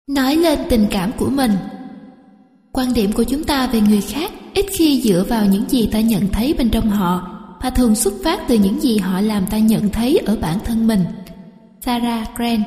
Nói lên tình cảm của mình. Quan điểm của chúng ta về người khác ít khi dựa vào những gì ta nhận thấy bên trong họ, mà thường xuất phát từ những gì họ làm ta nhận thấy ở bản thân mình. Sarah Grant.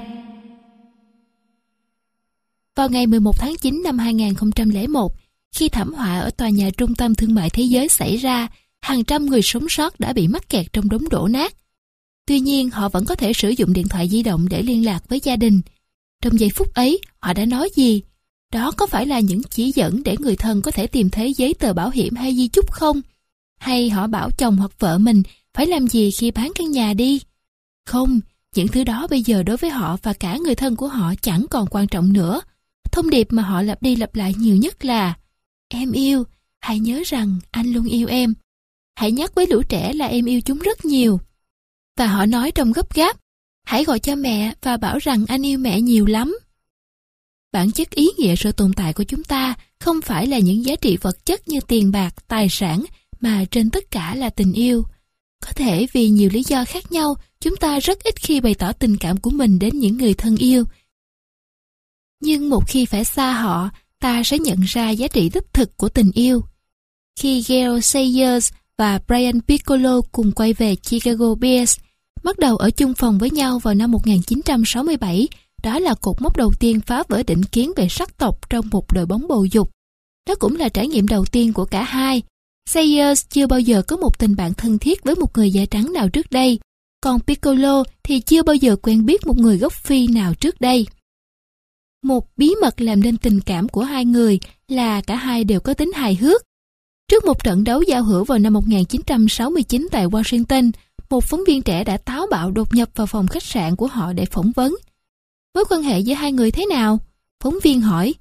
Vào ngày 11 tháng 9 năm 2001, khi thảm họa ở tòa nhà Trung tâm Thương mại Thế giới xảy ra, hàng trăm người sống sót đã bị mắc kẹt trong đống đổ nát. Tuy nhiên, họ vẫn có thể sử dụng điện thoại di động để liên lạc với gia đình. Trong giây phút ấy, họ đã nói gì? Đó có phải là những chỉ dẫn để người thân có thể tìm thấy giấy tờ bảo hiểm hay di chúc không? Hay họ bảo chồng hoặc vợ mình phải làm gì khi bán căn nhà đi? Không, những thứ đó bây giờ đối với họ và cả người thân của họ chẳng còn quan trọng nữa. Thông điệp mà họ lặp đi lặp lại nhiều nhất là: em yêu, hãy nhớ rằng anh luôn yêu em. Hãy nhắc với lũ trẻ là em yêu chúng rất nhiều. Và họ nói trong gấp gáp: hãy gọi cho mẹ và bảo rằng anh yêu mẹ nhiều lắm. Bản chất ý nghĩa sự tồn tại của chúng ta không phải là những giá trị vật chất như tiền bạc, tài sản, mà trên tất cả là tình yêu. Có thể vì nhiều lý do khác nhau, chúng ta rất ít khi bày tỏ tình cảm của mình đến những người thân yêu. Nhưng một khi phải xa họ, ta sẽ nhận ra giá trị đích thực của tình yêu. Khi Gale Sayers và Brian Piccolo cùng quay về Chicago Bears, bắt đầu ở chung phòng với nhau vào năm 1967, đó là cột mốc đầu tiên phá vỡ định kiến về sắc tộc trong một đội bóng bầu dục. Đó cũng là trải nghiệm đầu tiên của cả hai. Sayers chưa bao giờ có một tình bạn thân thiết với một người da trắng nào trước đây, còn Piccolo thì chưa bao giờ quen biết một người gốc Phi nào trước đây. Một bí mật làm nên tình cảm của hai người là cả hai đều có tính hài hước. Trước một trận đấu giao hữu vào năm 1969 tại Washington, một phóng viên trẻ đã táo bạo đột nhập vào phòng khách sạn của họ để phỏng vấn. Mối quan hệ giữa hai người thế nào? Phóng viên hỏi.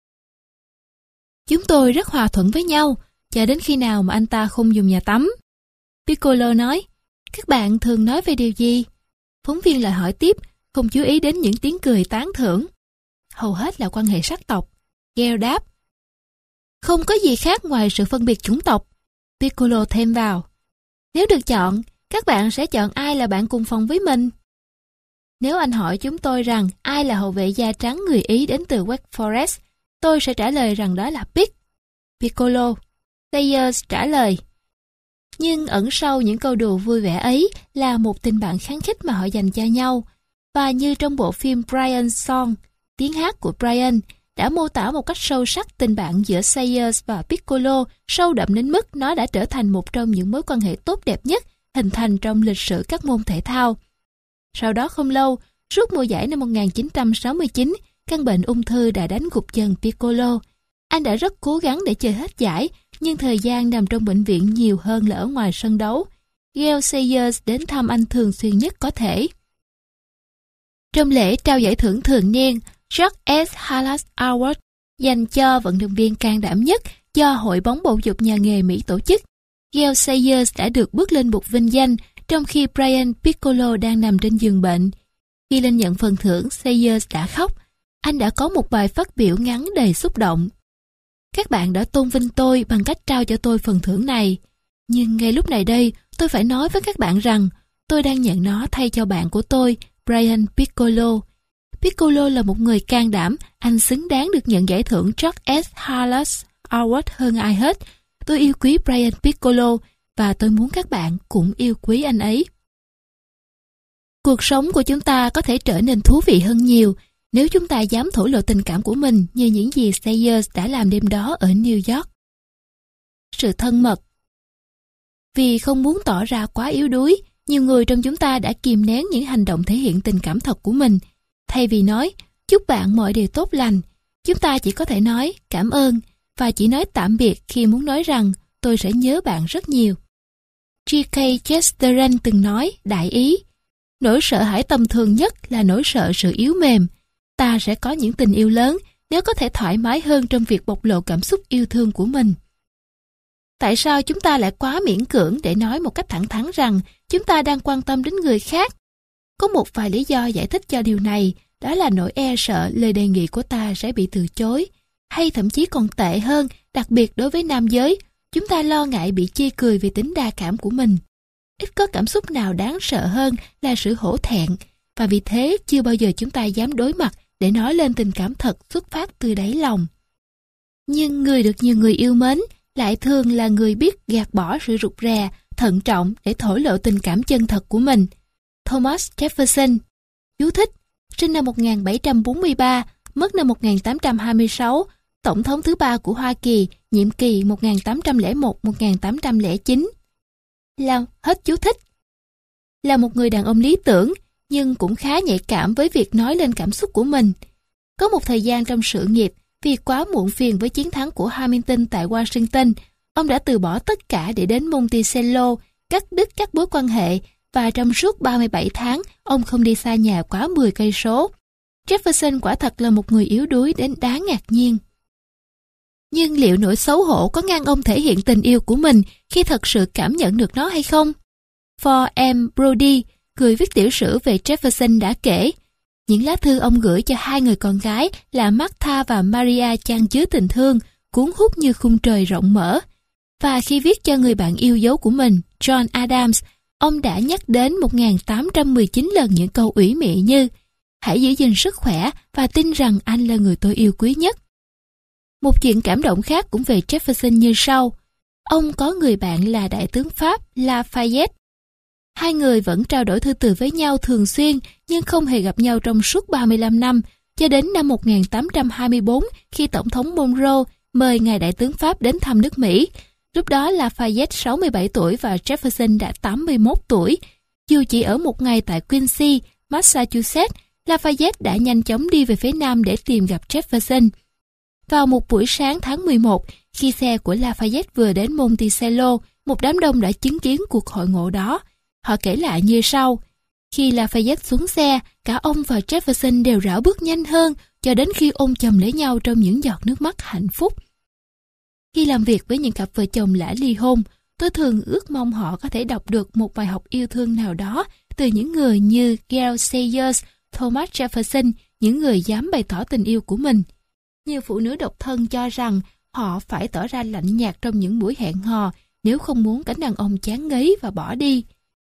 Chúng tôi rất hòa thuận với nhau, cho đến khi nào mà anh ta không dùng nhà tắm. Piccolo nói. Các bạn thường nói về điều gì? Phóng viên lại hỏi tiếp, không chú ý đến những tiếng cười tán thưởng. Hầu hết là quan hệ sắc tộc. Gale đáp. Không có gì khác ngoài sự phân biệt chủng tộc. Piccolo thêm vào. Nếu được chọn, các bạn sẽ chọn ai là bạn cùng phòng với mình? Nếu anh hỏi chúng tôi rằng ai là hậu vệ da trắng người Ý đến từ Wake Forest, tôi sẽ trả lời rằng đó là Pick. Piccolo. Sayers trả lời. Nhưng ẩn sau những câu đùa vui vẻ ấy là một tình bạn khăng khít mà họ dành cho nhau. Và như trong bộ phim Brian's Song, tiếng hát của Brian, đã mô tả một cách sâu sắc tình bạn giữa Sayers và Piccolo, sâu đậm đến mức nó đã trở thành một trong những mối quan hệ tốt đẹp nhất hình thành trong lịch sử các môn thể thao. Sau đó không lâu, suốt mùa giải năm 1969, căn bệnh ung thư đã đánh gục chân Piccolo. Anh đã rất cố gắng để chơi hết giải, nhưng thời gian nằm trong bệnh viện nhiều hơn là ở ngoài sân đấu. Gale Sayers đến thăm anh thường xuyên nhất có thể. Trong lễ trao giải thưởng thường niên George S. Halas Award dành cho vận động viên can đảm nhất do Hội bóng bầu dục nhà nghề Mỹ tổ chức, Gale Sayers đã được bước lên bục vinh danh trong khi Brian Piccolo đang nằm trên giường bệnh. Khi lên nhận phần thưởng, Sayers đã khóc. Anh đã có một bài phát biểu ngắn đầy xúc động. Các bạn đã tôn vinh tôi bằng cách trao cho tôi phần thưởng này. Nhưng ngay lúc này đây, tôi phải nói với các bạn rằng tôi đang nhận nó thay cho bạn của tôi, Brian Piccolo. Piccolo là một người can đảm, anh xứng đáng được nhận giải thưởng George S. Halas Award hơn ai hết. Tôi yêu quý Brian Piccolo và tôi muốn các bạn cũng yêu quý anh ấy. Cuộc sống của chúng ta có thể trở nên thú vị hơn nhiều nếu chúng ta dám thổ lộ tình cảm của mình như những gì Sayers đã làm đêm đó ở New York. Sự thân mật. Vì không muốn tỏ ra quá yếu đuối, nhiều người trong chúng ta đã kìm nén những hành động thể hiện tình cảm thật của mình. Thay vì nói, chúc bạn mọi điều tốt lành, chúng ta chỉ có thể nói cảm ơn và chỉ nói tạm biệt khi muốn nói rằng tôi sẽ nhớ bạn rất nhiều. G.K. Chesterton từng nói, đại ý, nỗi sợ hãi tầm thường nhất là nỗi sợ sự yếu mềm. Ta sẽ có những tình yêu lớn nếu có thể thoải mái hơn trong việc bộc lộ cảm xúc yêu thương của mình. Tại sao chúng ta lại quá miễn cưỡng để nói một cách thẳng thắn rằng chúng ta đang quan tâm đến người khác? Có một vài lý do giải thích cho điều này, đó là nỗi e sợ lời đề nghị của ta sẽ bị từ chối, hay thậm chí còn tệ hơn, đặc biệt đối với nam giới, chúng ta lo ngại bị chê cười vì tính đa cảm của mình. Ít có cảm xúc nào đáng sợ hơn là sự hổ thẹn, và vì thế chưa bao giờ chúng ta dám đối mặt để nói lên tình cảm thật xuất phát từ đáy lòng. Nhưng người được nhiều người yêu mến lại thường là người biết gạt bỏ sự rụt rè, thận trọng để thổ lộ tình cảm chân thật của mình. Thomas Jefferson. Chú thích: sinh năm 1743, mất năm 1826, Tổng thống thứ 3 của Hoa Kỳ, nhiệm kỳ 1801-1809. Hết chú thích. Là một người đàn ông lý tưởng, nhưng cũng khá nhạy cảm với việc nói lên cảm xúc của mình. Có một thời gian trong sự nghiệp, vì quá muộn phiền với chiến thắng của Hamilton tại Washington, ông đã từ bỏ tất cả để đến Monticello, cắt đứt các mối quan hệ, và trong suốt 37 tháng, ông không đi xa nhà quá 10 cây số. Jefferson quả thật là một người yếu đuối đến đáng ngạc nhiên. Nhưng liệu nỗi xấu hổ có ngăn ông thể hiện tình yêu của mình khi thật sự cảm nhận được nó hay không? For M. Brody, người viết tiểu sử về Jefferson đã kể, những lá thư ông gửi cho hai người con gái là Martha và Maria chan chứa tình thương, cuốn hút như khung trời rộng mở. Và khi viết cho người bạn yêu dấu của mình, John Adams, ông đã nhắc đến 1819 lần những câu ủy mị như: hãy giữ gìn sức khỏe và tin rằng anh là người tôi yêu quý nhất. Một chuyện cảm động khác cũng về Jefferson như sau. Ông có người bạn là đại tướng Pháp Lafayette. Hai người vẫn trao đổi thư từ với nhau thường xuyên, nhưng không hề gặp nhau trong suốt 35 năm, cho đến năm 1824 khi Tổng thống Monroe mời ngài đại tướng Pháp đến thăm nước Mỹ. Lúc đó Lafayette 67 tuổi và Jefferson đã 81 tuổi. Dù chỉ ở một ngày tại Quincy, Massachusetts, Lafayette đã nhanh chóng đi về phía nam để tìm gặp Jefferson. Vào một buổi sáng tháng 11, khi xe của Lafayette vừa đến Monticello, một đám đông đã chứng kiến cuộc hội ngộ đó. Họ kể lại như sau: khi Lafayette xuống xe, cả ông và Jefferson đều rảo bước nhanh hơn cho đến khi ôm chầm lấy nhau trong những giọt nước mắt hạnh phúc. Khi làm việc với những cặp vợ chồng đã ly hôn, tôi thường ước mong họ có thể đọc được một bài học yêu thương nào đó từ những người như Gail Sayers, Thomas Jefferson, những người dám bày tỏ tình yêu của mình. Nhiều phụ nữ độc thân cho rằng họ phải tỏ ra lạnh nhạt trong những buổi hẹn hò nếu không muốn cánh đàn ông chán ngấy và bỏ đi.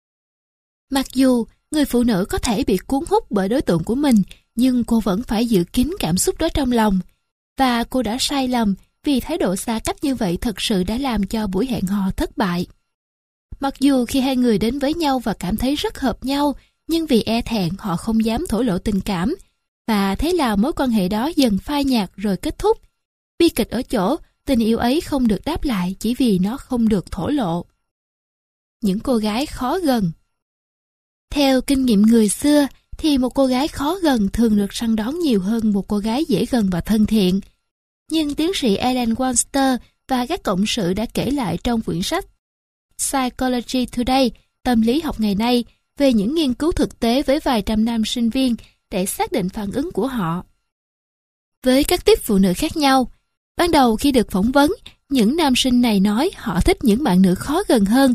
Mặc dù người phụ nữ có thể bị cuốn hút bởi đối tượng của mình, nhưng cô vẫn phải giữ kín cảm xúc đó trong lòng. Và cô đã sai lầm vì thái độ xa cách như vậy thật sự đã làm cho buổi hẹn hò thất bại. Mặc dù khi hai người đến với nhau và cảm thấy rất hợp nhau, nhưng vì e thẹn họ không dám thổ lộ tình cảm. Và thế là mối quan hệ đó dần phai nhạt rồi kết thúc. Bi kịch ở chỗ, tình yêu ấy không được đáp lại chỉ vì nó không được thổ lộ. Những cô gái khó gần. Theo kinh nghiệm người xưa, thì một cô gái khó gần thường được săn đón nhiều hơn một cô gái dễ gần và thân thiện. Nhưng tiến sĩ Ellen Webster và các cộng sự đã kể lại trong quyển sách Psychology Today, tâm lý học ngày nay, về những nghiên cứu thực tế với vài trăm nam sinh viên để xác định phản ứng của họ với các tiếp phụ nữ khác nhau. Ban đầu khi được phỏng vấn, những nam sinh này nói họ thích những bạn nữ khó gần hơn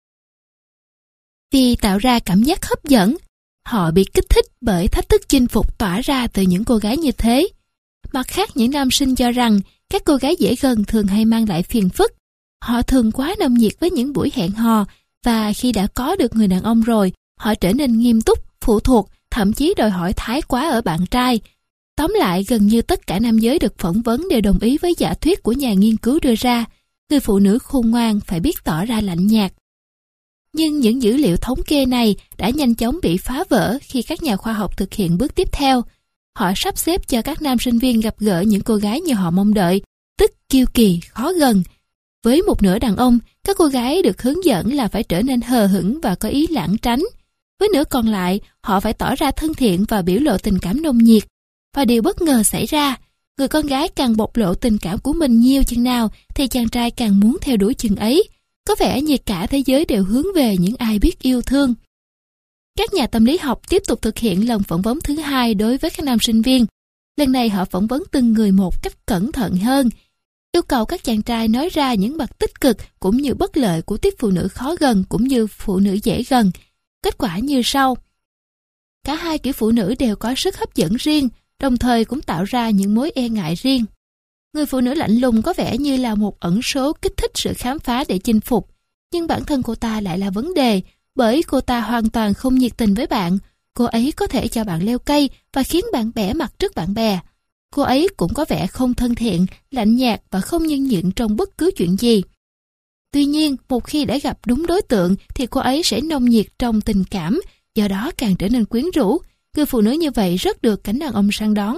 vì tạo ra cảm giác hấp dẫn. Họ bị kích thích bởi thách thức chinh phục tỏa ra từ những cô gái như thế. Mặt khác, những nam sinh cho rằng các cô gái dễ gần thường hay mang lại phiền phức. Họ thường quá nồng nhiệt với những buổi hẹn hò, và khi đã có được người đàn ông rồi, họ trở nên nghiêm túc, phụ thuộc, thậm chí đòi hỏi thái quá ở bạn trai. Tóm lại, gần như tất cả nam giới được phỏng vấn đều đồng ý với giả thuyết của nhà nghiên cứu đưa ra. Người phụ nữ khôn ngoan phải biết tỏ ra lạnh nhạt. Nhưng những dữ liệu thống kê này đã nhanh chóng bị phá vỡ khi các nhà khoa học thực hiện bước tiếp theo. Họ sắp xếp cho các nam sinh viên gặp gỡ những cô gái như họ mong đợi, tức kiêu kỳ, khó gần. Với một nửa đàn ông, các cô gái được hướng dẫn là phải trở nên hờ hững và có ý lảng tránh. Với nửa còn lại, họ phải tỏ ra thân thiện và biểu lộ tình cảm nồng nhiệt. Và điều bất ngờ xảy ra, người con gái càng bộc lộ tình cảm của mình nhiều chừng nào thì chàng trai càng muốn theo đuổi chừng ấy. Có vẻ như cả thế giới đều hướng về những ai biết yêu thương. Các nhà tâm lý học tiếp tục thực hiện lần phỏng vấn thứ hai đối với các nam sinh viên. Lần này họ phỏng vấn từng người một cách cẩn thận hơn, yêu cầu các chàng trai nói ra những mặt tích cực cũng như bất lợi của tiếp phụ nữ khó gần cũng như phụ nữ dễ gần. Kết quả như sau. Cả hai kiểu phụ nữ đều có sức hấp dẫn riêng, đồng thời cũng tạo ra những mối e ngại riêng. Người phụ nữ lạnh lùng có vẻ như là một ẩn số kích thích sự khám phá để chinh phục, nhưng bản thân cô ta lại là vấn đề, bởi cô ta hoàn toàn không nhiệt tình với bạn. Cô ấy có thể cho bạn leo cây và khiến bạn bẽ mặt trước bạn bè. Cô ấy cũng có vẻ không thân thiện, lạnh nhạt và không nhân nhượng trong bất cứ chuyện gì. Tuy nhiên, một khi đã gặp đúng đối tượng thì cô ấy sẽ nồng nhiệt trong tình cảm, do đó càng trở nên quyến rũ. Người phụ nữ như vậy rất được cánh đàn ông săn đón.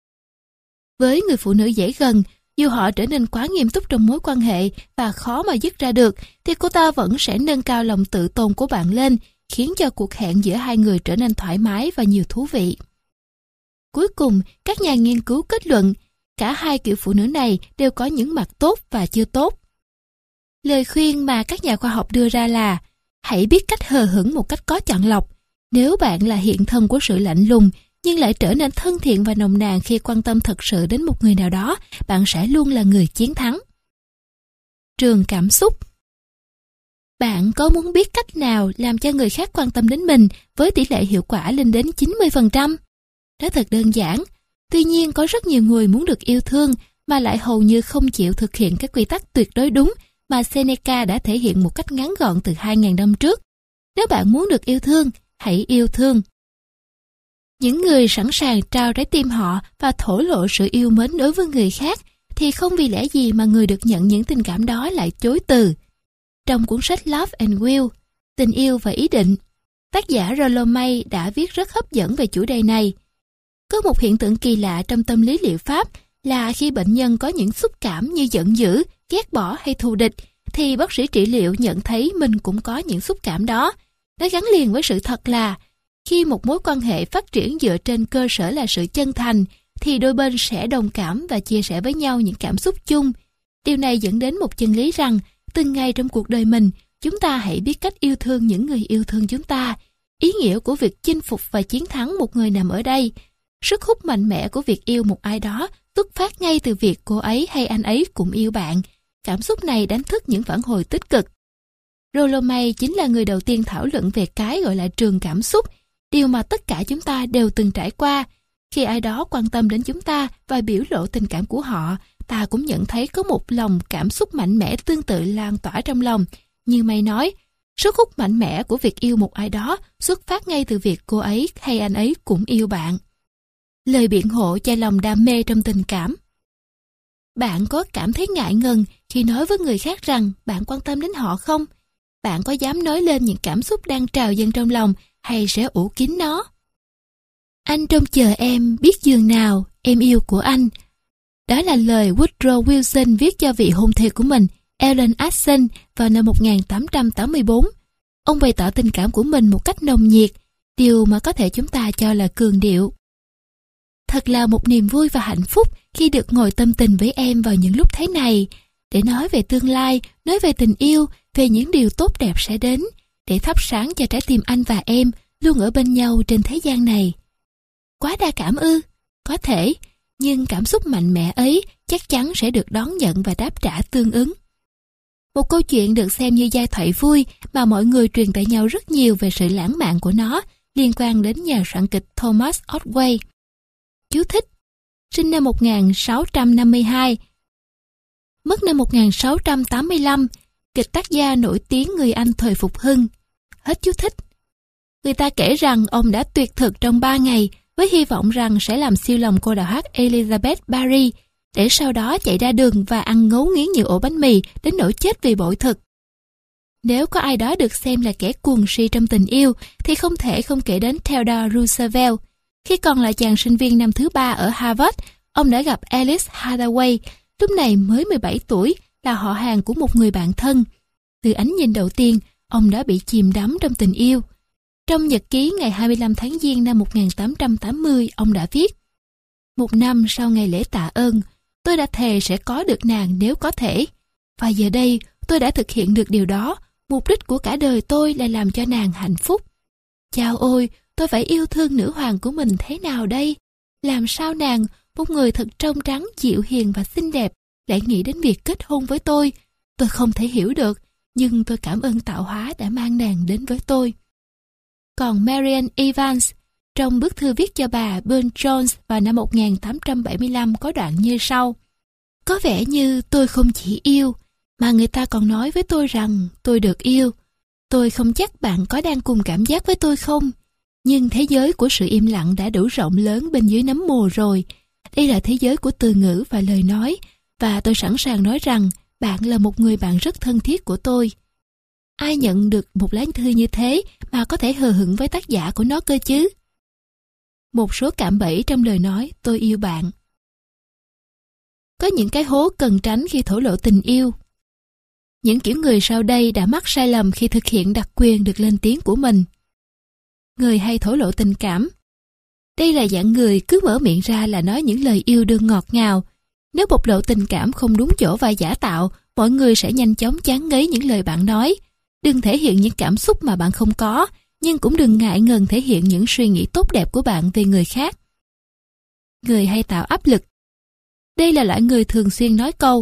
Với người phụ nữ dễ gần, dù họ trở nên quá nghiêm túc trong mối quan hệ và khó mà dứt ra được, thì cô ta vẫn sẽ nâng cao lòng tự tôn của bạn lên, khiến cho cuộc hẹn giữa hai người trở nên thoải mái và nhiều thú vị. Cuối cùng, các nhà nghiên cứu kết luận, cả hai kiểu phụ nữ này đều có những mặt tốt và chưa tốt. Lời khuyên mà các nhà khoa học đưa ra là hãy biết cách hờ hững một cách có chọn lọc. Nếu bạn là hiện thân của sự lạnh lùng, nhưng lại trở nên thân thiện và nồng nàn khi quan tâm thật sự đến một người nào đó, bạn sẽ luôn là người chiến thắng. Trường cảm xúc. Bạn có muốn biết cách nào làm cho người khác quan tâm đến mình với tỷ lệ hiệu quả lên đến 90%? Đó thật đơn giản. Tuy nhiên có rất nhiều người muốn được yêu thương mà lại hầu như không chịu thực hiện các quy tắc tuyệt đối đúng mà Seneca đã thể hiện một cách ngắn gọn từ 2.000 năm trước. Nếu bạn muốn được yêu thương, hãy yêu thương. Những người sẵn sàng trao trái tim họ và thổ lộ sự yêu mến đối với người khác thì không vì lẽ gì mà người được nhận những tình cảm đó lại chối từ. Trong cuốn sách Love and Will, Tình yêu và ý định, tác giả Rollo May đã viết rất hấp dẫn về chủ đề này. Có một hiện tượng kỳ lạ trong tâm lý liệu pháp là khi bệnh nhân có những xúc cảm như giận dữ, ghét bỏ hay thù địch, thì bác sĩ trị liệu nhận thấy mình cũng có những xúc cảm đó. Nó gắn liền với sự thật là khi một mối quan hệ phát triển dựa trên cơ sở là sự chân thành, thì đôi bên sẽ đồng cảm và chia sẻ với nhau những cảm xúc chung. Điều này dẫn đến một chân lý rằng, từng ngày trong cuộc đời mình, chúng ta hãy biết cách yêu thương những người yêu thương chúng ta. Ý nghĩa của việc chinh phục và chiến thắng một người nằm ở đây. Sức hút mạnh mẽ của việc yêu một ai đó xuất phát ngay từ việc cô ấy hay anh ấy cũng yêu bạn. Cảm xúc này đánh thức những phản hồi tích cực. Rollo May chính là người đầu tiên thảo luận về cái gọi là trường cảm xúc, điều mà tất cả chúng ta đều từng trải qua. Khi ai đó quan tâm đến chúng ta và biểu lộ tình cảm của họ, ta cũng nhận thấy có một lòng cảm xúc mạnh mẽ tương tự lan tỏa trong lòng. Như May nói, sức hút mạnh mẽ của việc yêu một ai đó xuất phát ngay từ việc cô ấy hay anh ấy cũng yêu bạn. Lời biện hộ cho lòng đam mê trong tình cảm. Bạn có cảm thấy ngại ngần khi nói với người khác rằng bạn quan tâm đến họ không? Bạn có dám nói lên những cảm xúc đang trào dâng trong lòng hay sẽ ủ kín nó? Anh trông chờ em biết giường nào em yêu của anh. Đó là lời Woodrow Wilson viết cho vị hôn thê của mình, Ellen Action, vào năm 1884. Ông bày tỏ tình cảm của mình một cách nồng nhiệt, điều mà có thể chúng ta cho là cường điệu. Thật là một niềm vui và hạnh phúc khi được ngồi tâm tình với em vào những lúc thế này, để nói về tương lai, nói về tình yêu, về những điều tốt đẹp sẽ đến, để thắp sáng cho trái tim anh và em luôn ở bên nhau trên thế gian này. Quá đa cảm ư? Có thể, nhưng cảm xúc mạnh mẽ ấy chắc chắn sẽ được đón nhận và đáp trả tương ứng. Một câu chuyện được xem như giai thoại vui mà mọi người truyền tải nhau rất nhiều về sự lãng mạn của nó liên quan đến nhà soạn kịch Thomas Otway. Chú thích: sinh năm 1652, mất năm 1685, kịch tác gia nổi tiếng người Anh thời phục hưng. Hết chú thích. Người ta kể rằng ông đã tuyệt thực trong 3 ngày với hy vọng rằng sẽ làm siêu lòng cô đào hát Elizabeth Barry, để sau đó chạy ra đường và ăn ngấu nghiến nhiều ổ bánh mì đến nỗi chết vì bội thực. Nếu có ai đó được xem là kẻ cuồng si trong tình yêu thì không thể không kể đến Theodore Roosevelt. Khi còn là chàng sinh viên năm thứ 3 ở Harvard, ông đã gặp Alice Hathaway, lúc này mới 17 tuổi, là họ hàng của một người bạn thân. Từ ánh nhìn đầu tiên, ông đã bị chìm đắm trong tình yêu. Trong nhật ký ngày 25 tháng Giêng năm 1880, ông đã viết: "Một năm sau ngày lễ tạ ơn, tôi đã thề sẽ có được nàng nếu có thể. Và giờ đây, tôi đã thực hiện được điều đó. Mục đích của cả đời tôi là làm cho nàng hạnh phúc. Chao ôi, tôi phải yêu thương nữ hoàng của mình thế nào đây? Làm sao nàng, một người thật trong trắng, dịu hiền và xinh đẹp, lại nghĩ đến việc kết hôn với tôi? Tôi không thể hiểu được, nhưng tôi cảm ơn tạo hóa đã mang nàng đến với tôi." Còn Marian Evans, trong bức thư viết cho bà Burne Jones vào năm 1875 có đoạn như sau: "Có vẻ như tôi không chỉ yêu, mà người ta còn nói với tôi rằng tôi được yêu. Tôi không chắc bạn có đang cùng cảm giác với tôi không, Nhưng thế giới của sự im lặng đã đủ rộng lớn bên dưới nấm mồ rồi. Đây là thế giới của từ ngữ và lời nói, và tôi sẵn sàng nói rằng bạn là một người bạn rất thân thiết của tôi. Ai nhận được một lá thư như thế mà có thể hờ hững với tác giả của nó cơ chứ? Một số cạm bẫy trong lời nói tôi yêu bạn. Có những cái hố cần tránh khi thổ lộ tình yêu. Những kiểu người sau đây đã mắc sai lầm khi thực hiện đặc quyền được lên tiếng của mình. Người hay thổ lộ tình cảm. Đây là dạng người cứ mở miệng ra là nói những lời yêu đương ngọt ngào. Nếu bộc lộ tình cảm không đúng chỗ và giả tạo, mọi người sẽ nhanh chóng chán ngấy những lời bạn nói. Đừng thể hiện những cảm xúc mà bạn không có, nhưng cũng đừng ngại ngần thể hiện những suy nghĩ tốt đẹp của bạn về người khác. Người hay tạo áp lực. Đây là loại người thường xuyên nói câu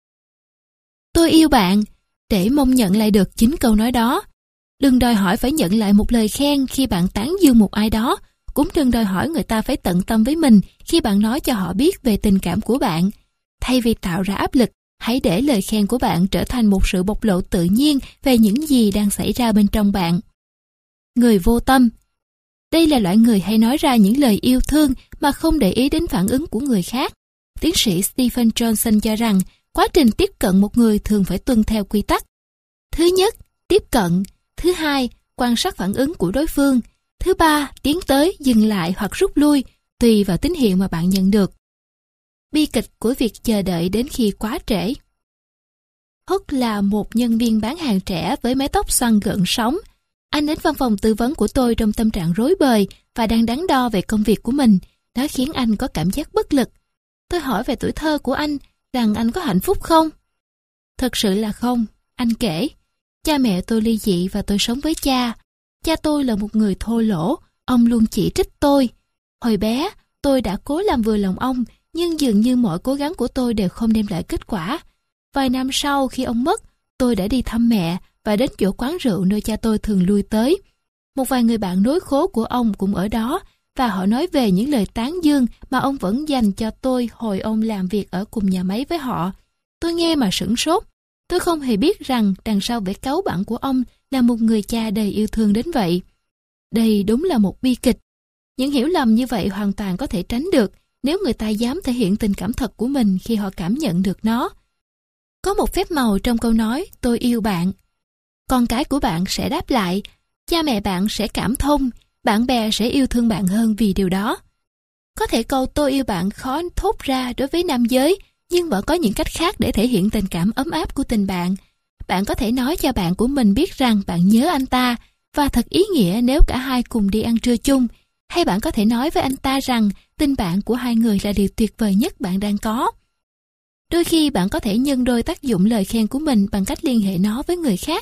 "tôi yêu bạn" để mong nhận lại được chính câu nói đó. Đừng đòi hỏi phải nhận lại một lời khen khi bạn tán dương một ai đó. Cũng đừng đòi hỏi người ta phải tận tâm với mình khi bạn nói cho họ biết về tình cảm của bạn. Thay vì tạo ra áp lực, hãy để lời khen của bạn trở thành một sự bộc lộ tự nhiên về những gì đang xảy ra bên trong bạn. Người vô tâm. Đây là loại người hay nói ra những lời yêu thương mà không để ý đến phản ứng của người khác. Tiến sĩ Stephen Johnson cho rằng quá trình tiếp cận một người thường phải tuân theo quy tắc. Thứ nhất, tiếp cận. Thứ hai, quan sát phản ứng của đối phương. Thứ ba, tiến tới, dừng lại hoặc rút lui, tùy vào tín hiệu mà bạn nhận được. Bi kịch của việc chờ đợi đến khi quá trễ. Huck là một nhân viên bán hàng trẻ với mái tóc xoăn gợn sóng. Anh đến văn phòng tư vấn của tôi trong tâm trạng rối bời và đang đắn đo về công việc của mình. Nó khiến anh có cảm giác bất lực. Tôi hỏi về tuổi thơ của anh, rằng anh có hạnh phúc không? Thật sự là không, anh kể. Cha mẹ tôi ly dị và tôi sống với cha. Cha tôi là một người thô lỗ, ông luôn chỉ trích tôi. Hồi bé, tôi đã cố làm vừa lòng ông, nhưng dường như mọi cố gắng của tôi đều không đem lại kết quả. Vài năm sau khi ông mất, tôi đã đi thăm mẹ và đến chỗ quán rượu nơi cha tôi thường lui tới. Một vài người bạn nối khố của ông cũng ở đó, và họ nói về những lời tán dương mà ông vẫn dành cho tôi hồi ông làm việc ở cùng nhà máy với họ. Tôi nghe mà sửng sốt. Tôi không hề biết rằng đằng sau vẻ cáu bẳn của ông là một người cha đầy yêu thương đến vậy. Đây đúng là một bi kịch. Những hiểu lầm như vậy hoàn toàn có thể tránh được nếu người ta dám thể hiện tình cảm thật của mình khi họ cảm nhận được nó. Có một phép màu trong câu nói "tôi yêu bạn". Con cái của bạn sẽ đáp lại, cha mẹ bạn sẽ cảm thông, bạn bè sẽ yêu thương bạn hơn vì điều đó. Có thể câu "tôi yêu bạn" khó thốt ra đối với nam giới, nhưng vẫn có những cách khác để thể hiện tình cảm ấm áp của tình bạn. Bạn có thể nói cho bạn của mình biết rằng bạn nhớ anh ta, và thật ý nghĩa nếu cả hai cùng đi ăn trưa chung. Hay bạn có thể nói với anh ta rằng tình bạn của hai người là điều tuyệt vời nhất bạn đang có. Đôi khi bạn có thể nhân đôi tác dụng lời khen của mình bằng cách liên hệ nó với người khác.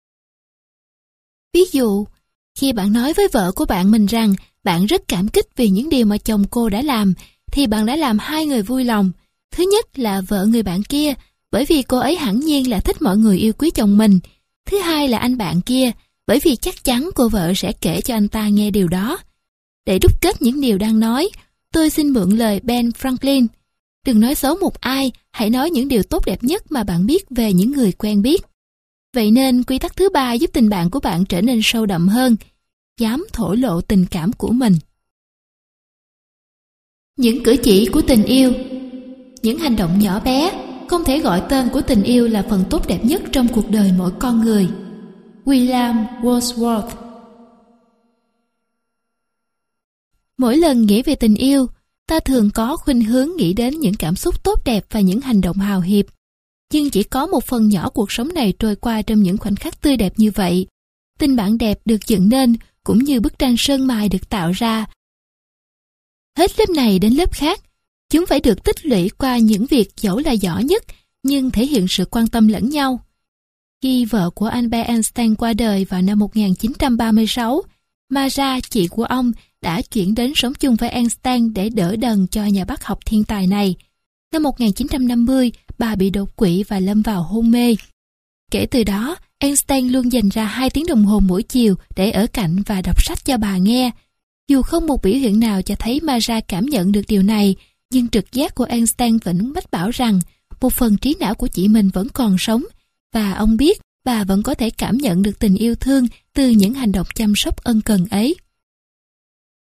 Ví dụ, khi bạn nói với vợ của bạn mình rằng bạn rất cảm kích vì những điều mà chồng cô đã làm, thì bạn đã làm hai người vui lòng. Thứ nhất là vợ người bạn kia, bởi vì cô ấy hẳn nhiên là thích mọi người yêu quý chồng mình. Thứ hai là anh bạn kia, bởi vì chắc chắn cô vợ sẽ kể cho anh ta nghe điều đó. Để đúc kết những điều đang nói, tôi xin mượn lời Ben Franklin. Đừng nói xấu một ai, hãy nói những điều tốt đẹp nhất mà bạn biết về những người quen biết. Vậy nên quy tắc thứ ba giúp tình bạn của bạn trở nên sâu đậm hơn. Dám thổ lộ tình cảm của mình. Những cử chỉ của tình yêu. Những hành động nhỏ bé, không thể gọi tên của tình yêu là phần tốt đẹp nhất trong cuộc đời mỗi con người. William Wordsworth. Mỗi lần nghĩ về tình yêu, ta thường có khuynh hướng nghĩ đến những cảm xúc tốt đẹp và những hành động hào hiệp. Nhưng chỉ có một phần nhỏ cuộc sống này trôi qua trong những khoảnh khắc tươi đẹp như vậy. Tình bạn đẹp được dựng nên cũng như bức tranh sơn mài được tạo ra. Hết lớp này đến lớp khác, chúng phải được tích lũy qua những việc dẫu là nhỏ nhất nhưng thể hiện sự quan tâm lẫn nhau. Khi vợ của Albert Einstein qua đời vào năm 1936, Mara, chị của ông, đã chuyển đến sống chung với Einstein để đỡ đần cho nhà bác học thiên tài này. Năm 1950, bà bị đột quỵ và lâm vào hôn mê. Kể từ đó, Einstein luôn dành ra 2 tiếng đồng hồ mỗi chiều để ở cạnh và đọc sách cho bà nghe. Dù không một biểu hiện nào cho thấy Mara cảm nhận được điều này, nhưng trực giác của Einstein vẫn mách bảo rằng một phần trí não của chị mình vẫn còn sống, và ông biết bà vẫn có thể cảm nhận được tình yêu thương từ những hành động chăm sóc ân cần ấy.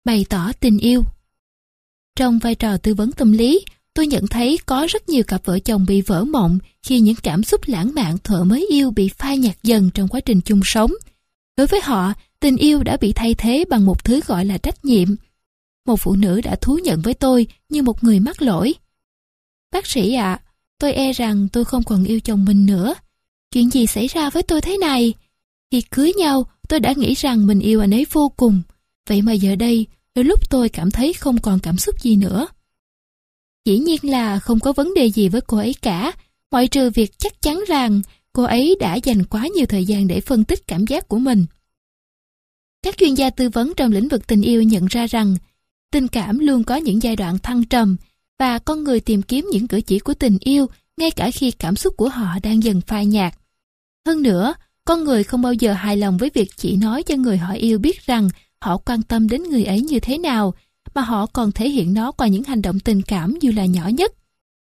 Bày tỏ tình yêu. Trong vai trò tư vấn tâm lý, tôi nhận thấy có rất nhiều cặp vợ chồng bị vỡ mộng khi những cảm xúc lãng mạn thuở mới yêu bị phai nhạt dần trong quá trình chung sống. Đối với họ, tình yêu đã bị thay thế bằng một thứ gọi là trách nhiệm. Một phụ nữ đã thú nhận với tôi như một người mắc lỗi. Bác sĩ ạ, tôi e rằng tôi không còn yêu chồng mình nữa. Chuyện gì xảy ra với tôi thế này? Khi cưới nhau, tôi đã nghĩ rằng mình yêu anh ấy vô cùng. Vậy mà giờ đây, đôi lúc tôi cảm thấy không còn cảm xúc gì nữa. Dĩ nhiên là không có vấn đề gì với cô ấy cả, ngoại trừ việc chắc chắn rằng cô ấy đã dành quá nhiều thời gian để phân tích cảm giác của mình. Các chuyên gia tư vấn trong lĩnh vực tình yêu nhận ra rằng tình cảm luôn có những giai đoạn thăng trầm và con người tìm kiếm những cử chỉ của tình yêu ngay cả khi cảm xúc của họ đang dần phai nhạt. Hơn nữa, con người không bao giờ hài lòng với việc chỉ nói cho người họ yêu biết rằng họ quan tâm đến người ấy như thế nào, mà họ còn thể hiện nó qua những hành động tình cảm dù là nhỏ nhất.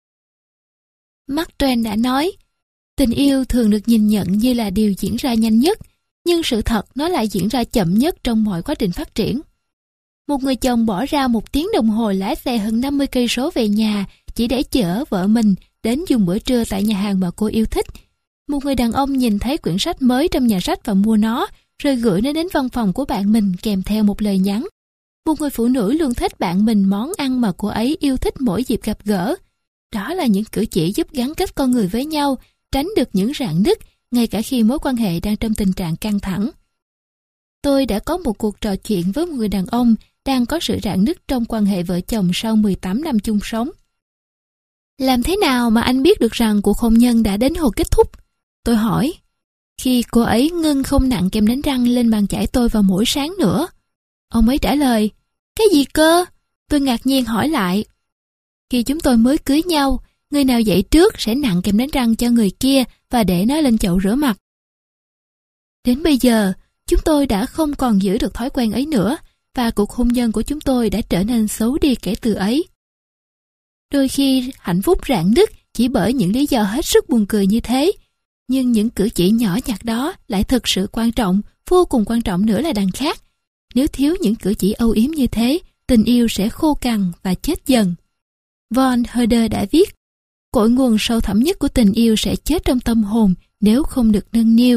Mark Twain đã nói, tình yêu thường được nhìn nhận như là điều diễn ra nhanh nhất, nhưng sự thật nó lại diễn ra chậm nhất trong mọi quá trình phát triển. Một người chồng bỏ ra 1 tiếng đồng hồ lái xe hơn 50 cây số về nhà chỉ để chở vợ mình đến dùng bữa trưa tại nhà hàng mà cô yêu thích. Một người đàn ông nhìn thấy quyển sách mới trong nhà sách và mua nó, rồi gửi nó đến văn phòng của bạn mình kèm theo một lời nhắn. Một người phụ nữ luôn thích bạn mình món ăn mà cô ấy yêu thích mỗi dịp gặp gỡ. Đó là những cử chỉ giúp gắn kết con người với nhau, tránh được những rạn nứt, ngay cả khi mối quan hệ đang trong tình trạng căng thẳng. Tôi đã có một cuộc trò chuyện với một người đàn ông đang có sự rạn nứt trong quan hệ vợ chồng sau 18 năm chung sống. Làm thế nào mà anh biết được rằng cuộc hôn nhân đã đến hồi kết thúc? Tôi hỏi. Khi cô ấy ngưng không nặn kem đánh răng lên bàn chải tôi vào mỗi sáng nữa. Ông ấy trả lời, cái gì cơ? Tôi ngạc nhiên hỏi lại. Khi chúng tôi mới cưới nhau, người nào dậy trước sẽ nặn kem đánh răng cho người kia và để nó lên chậu rửa mặt. Đến bây giờ, chúng tôi đã không còn giữ được thói quen ấy nữa, và cuộc hôn nhân của chúng tôi đã trở nên xấu đi kể từ ấy. Đôi khi hạnh phúc rạn nứt chỉ bởi những lý do hết sức buồn cười như thế, nhưng những cử chỉ nhỏ nhặt đó lại thực sự quan trọng, vô cùng quan trọng nữa là đằng khác. Nếu thiếu những cử chỉ âu yếm như thế, tình yêu sẽ khô cằn và chết dần. Von Herder đã viết, cội nguồn sâu thẳm nhất của tình yêu sẽ chết trong tâm hồn nếu không được nâng niu.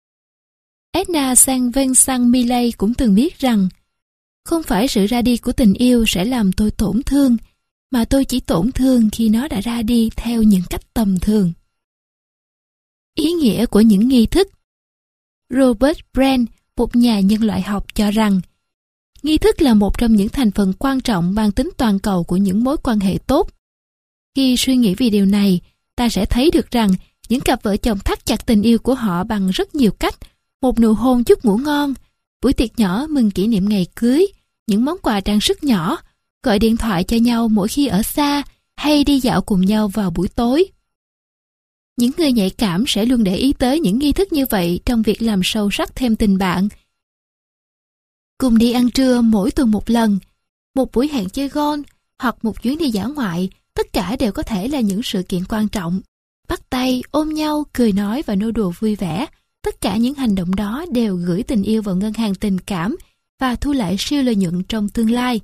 Edna St. Vincent Millay cũng từng viết rằng, không phải sự ra đi của tình yêu sẽ làm tôi tổn thương, mà tôi chỉ tổn thương khi nó đã ra đi theo những cách tầm thường. Ý nghĩa của những nghi thức. Robert Brent, một nhà nhân loại học, cho rằng nghi thức là một trong những thành phần quan trọng mang tính toàn cầu của những mối quan hệ tốt. Khi suy nghĩ về điều này, ta sẽ thấy được rằng những cặp vợ chồng thắt chặt tình yêu của họ bằng rất nhiều cách. Một nụ hôn chúc ngủ ngon, buổi tiệc nhỏ mừng kỷ niệm ngày cưới, những món quà trang sức nhỏ, gọi điện thoại cho nhau mỗi khi ở xa, hay đi dạo cùng nhau vào buổi tối. Những người nhạy cảm sẽ luôn để ý tới những nghi thức như vậy trong việc làm sâu sắc thêm tình bạn. Cùng đi ăn trưa mỗi tuần một lần, một buổi hẹn chơi golf hoặc một chuyến đi dã ngoại, tất cả đều có thể là những sự kiện quan trọng. Bắt tay, ôm nhau, cười nói và nô đùa vui vẻ, tất cả những hành động đó đều gửi tình yêu vào ngân hàng tình cảm và thu lại siêu lợi nhuận trong tương lai.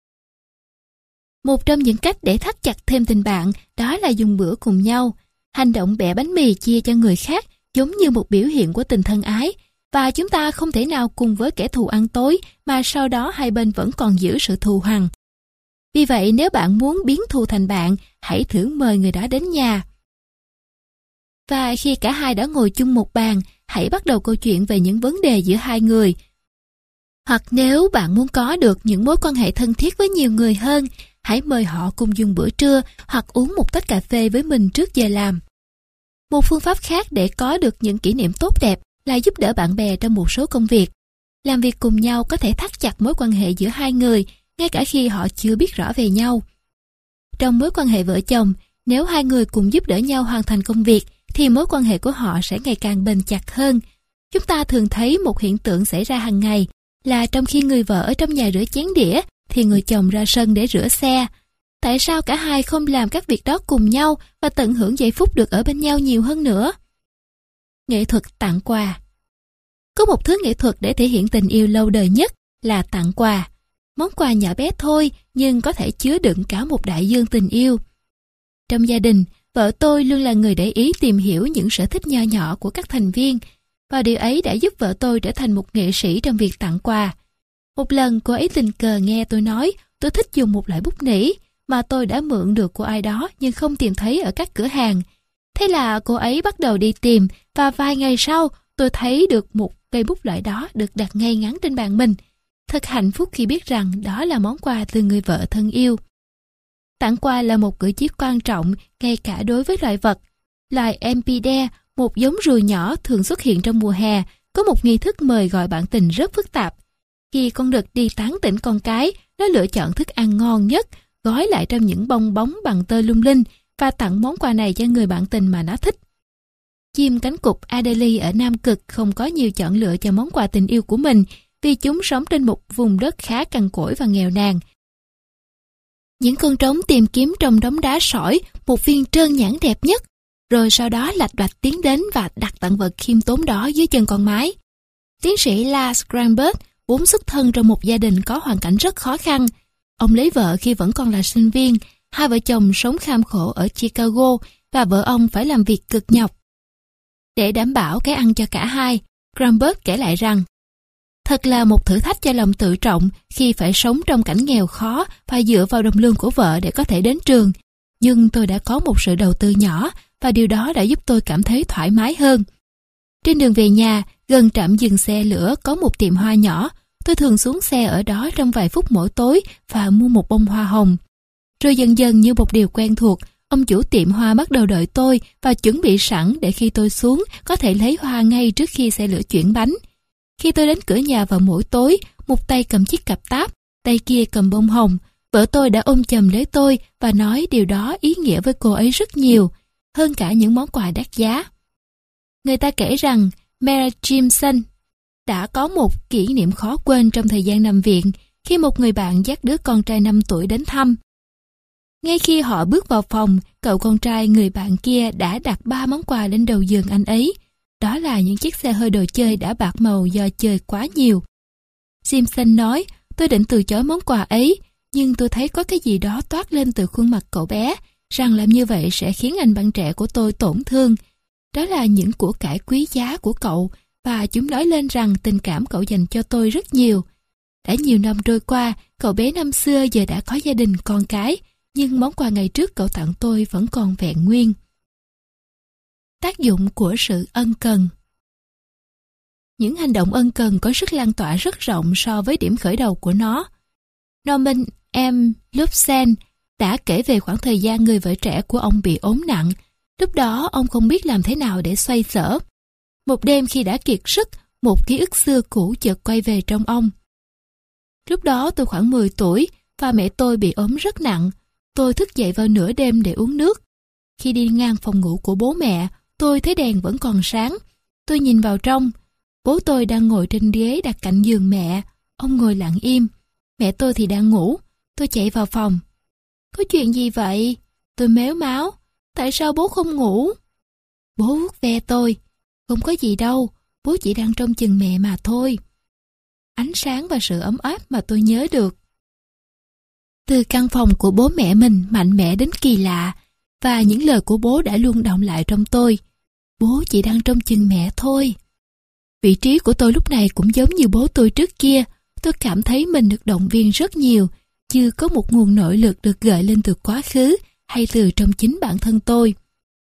Một trong những cách để thắt chặt thêm tình bạn đó là dùng bữa cùng nhau. Hành động bẻ bánh mì chia cho người khác giống như một biểu hiện của tình thân ái, và chúng ta không thể nào cùng với kẻ thù ăn tối mà sau đó hai bên vẫn còn giữ sự thù hằn. Vì vậy, nếu bạn muốn biến thù thành bạn, hãy thử mời người đó đến nhà. Và khi cả hai đã ngồi chung một bàn, hãy bắt đầu câu chuyện về những vấn đề giữa hai người. Hoặc nếu bạn muốn có được những mối quan hệ thân thiết với nhiều người hơn, hãy mời họ cùng dùng bữa trưa hoặc uống một tách cà phê với mình trước giờ làm. Một phương pháp khác để có được những kỷ niệm tốt đẹp là giúp đỡ bạn bè trong một số công việc. Làm việc cùng nhau có thể thắt chặt mối quan hệ giữa hai người, ngay cả khi họ chưa biết rõ về nhau. Trong mối quan hệ vợ chồng, nếu hai người cùng giúp đỡ nhau hoàn thành công việc, thì mối quan hệ của họ sẽ ngày càng bền chặt hơn. Chúng ta thường thấy một hiện tượng xảy ra hàng ngày là trong khi người vợ ở trong nhà rửa chén đĩa, thì người chồng ra sân để rửa xe. Tại sao cả hai không làm các việc đó cùng nhau và tận hưởng giây phút được ở bên nhau nhiều hơn nữa? Nghệ thuật tặng quà. Có một thứ nghệ thuật để thể hiện tình yêu lâu đời nhất là tặng quà. Món quà nhỏ bé thôi nhưng có thể chứa đựng cả một đại dương tình yêu. Trong gia đình, vợ tôi luôn là người để ý tìm hiểu những sở thích nho nhỏ của các thành viên, và điều ấy đã giúp vợ tôi trở thành một nghệ sĩ trong việc tặng quà. Một lần cô ấy tình cờ nghe tôi nói tôi thích dùng một loại bút nỉ mà tôi đã mượn được của ai đó nhưng không tìm thấy ở các cửa hàng. Thế là cô ấy bắt đầu đi tìm, và vài ngày sau tôi thấy được một cây bút loại đó được đặt ngay ngắn trên bàn mình. Thật hạnh phúc khi biết rằng đó là món quà từ người vợ thân yêu. Tặng quà là một cử chỉ quan trọng ngay cả đối với loài vật. Loài Empidae, một giống ruồi nhỏ thường xuất hiện trong mùa hè, có một nghi thức mời gọi bạn tình rất phức tạp. Khi con đực đi tán tỉnh con cái, nó lựa chọn thức ăn ngon nhất, gói lại trong những bong bóng bằng tơ lung linh và tặng món quà này cho người bạn tình mà nó thích. Chim cánh cụt Adelie ở Nam Cực không có nhiều chọn lựa cho món quà tình yêu của mình vì chúng sống trên một vùng đất khá cằn cỗi và nghèo nàn. Những con trống tìm kiếm trong đống đá sỏi một viên trơn nhẵn đẹp nhất, rồi sau đó lạch bạch tiến đến và đặt tặng vật khiêm tốn đó dưới chân con mái. Tiến sĩ Lars Granberg vốn xuất thân trong một gia đình có hoàn cảnh rất khó khăn. Ông lấy vợ khi vẫn còn là sinh viên, hai vợ chồng sống kham khổ ở Chicago và vợ ông phải làm việc cực nhọc. Để đảm bảo cái ăn cho cả hai, Granberg kể lại rằng thật là một thử thách cho lòng tự trọng khi phải sống trong cảnh nghèo khó và dựa vào đồng lương của vợ để có thể đến trường. Nhưng tôi đã có một sự đầu tư nhỏ và điều đó đã giúp tôi cảm thấy thoải mái hơn. Trên đường về nhà, gần trạm dừng xe lửa có một tiệm hoa nhỏ. Tôi thường xuống xe ở đó trong vài phút mỗi tối và mua một bông hoa hồng. Rồi dần dần như một điều quen thuộc, ông chủ tiệm hoa bắt đầu đợi tôi và chuẩn bị sẵn để khi tôi xuống có thể lấy hoa ngay trước khi xe lửa chuyển bánh. Khi tôi đến cửa nhà vào mỗi tối, một tay cầm chiếc cặp táp, tay kia cầm bông hồng, vợ tôi đã ôm chầm lấy tôi và nói điều đó ý nghĩa với cô ấy rất nhiều, hơn cả những món quà đắt giá. Người ta kể rằng Mary Jimson đã có một kỷ niệm khó quên trong thời gian nằm viện khi một người bạn dắt đứa con trai 5 tuổi đến thăm. Ngay khi họ bước vào phòng, cậu con trai người bạn kia đã đặt 3 món quà lên đầu giường anh ấy. Đó là những chiếc xe hơi đồ chơi đã bạc màu do chơi quá nhiều. Simpson nói, tôi định từ chối món quà ấy, nhưng tôi thấy có cái gì đó toát lên từ khuôn mặt cậu bé, rằng làm như vậy sẽ khiến anh bạn trẻ của tôi tổn thương. Đó là những của cải quý giá của cậu, và chúng nói lên rằng tình cảm cậu dành cho tôi rất nhiều. Đã nhiều năm trôi qua, cậu bé năm xưa giờ đã có gia đình con cái, nhưng món quà ngày trước cậu tặng tôi vẫn còn vẹn nguyên. Tác dụng của sự ân cần. Những hành động ân cần có sức lan tỏa rất rộng so với điểm khởi đầu của nó. Norman M. Lupsen đã kể về khoảng thời gian người vợ trẻ của ông bị ốm nặng. Lúc đó ông không biết làm thế nào để xoay sở. Một đêm khi đã kiệt sức, một ký ức xưa cũ chợt quay về trong ông. Lúc đó tôi khoảng 10 tuổi và mẹ tôi bị ốm rất nặng. Tôi thức dậy vào nửa đêm để uống nước. Khi đi ngang phòng ngủ của bố mẹ, tôi thấy đèn vẫn còn sáng. Tôi nhìn vào trong. Bố tôi đang ngồi trên ghế đặt cạnh giường mẹ. Ông ngồi lặng im. Mẹ tôi thì đang ngủ. Tôi chạy vào phòng. Có chuyện gì vậy? Tôi mếu máo. Tại sao bố không ngủ? Bố vuốt ve tôi. Không có gì đâu. Bố chỉ đang trông chừng mẹ mà thôi. Ánh sáng và sự ấm áp mà tôi nhớ được. Từ căn phòng của bố mẹ mình mạnh mẽ đến kỳ lạ, và những lời của bố đã luôn đọng lại trong tôi. Bố chỉ đang trông chừng mẹ thôi. Vị trí của tôi lúc này cũng giống như bố tôi trước kia. Tôi cảm thấy mình được động viên rất nhiều, như có một nguồn nội lực được gợi lên từ quá khứ hay từ trong chính bản thân tôi.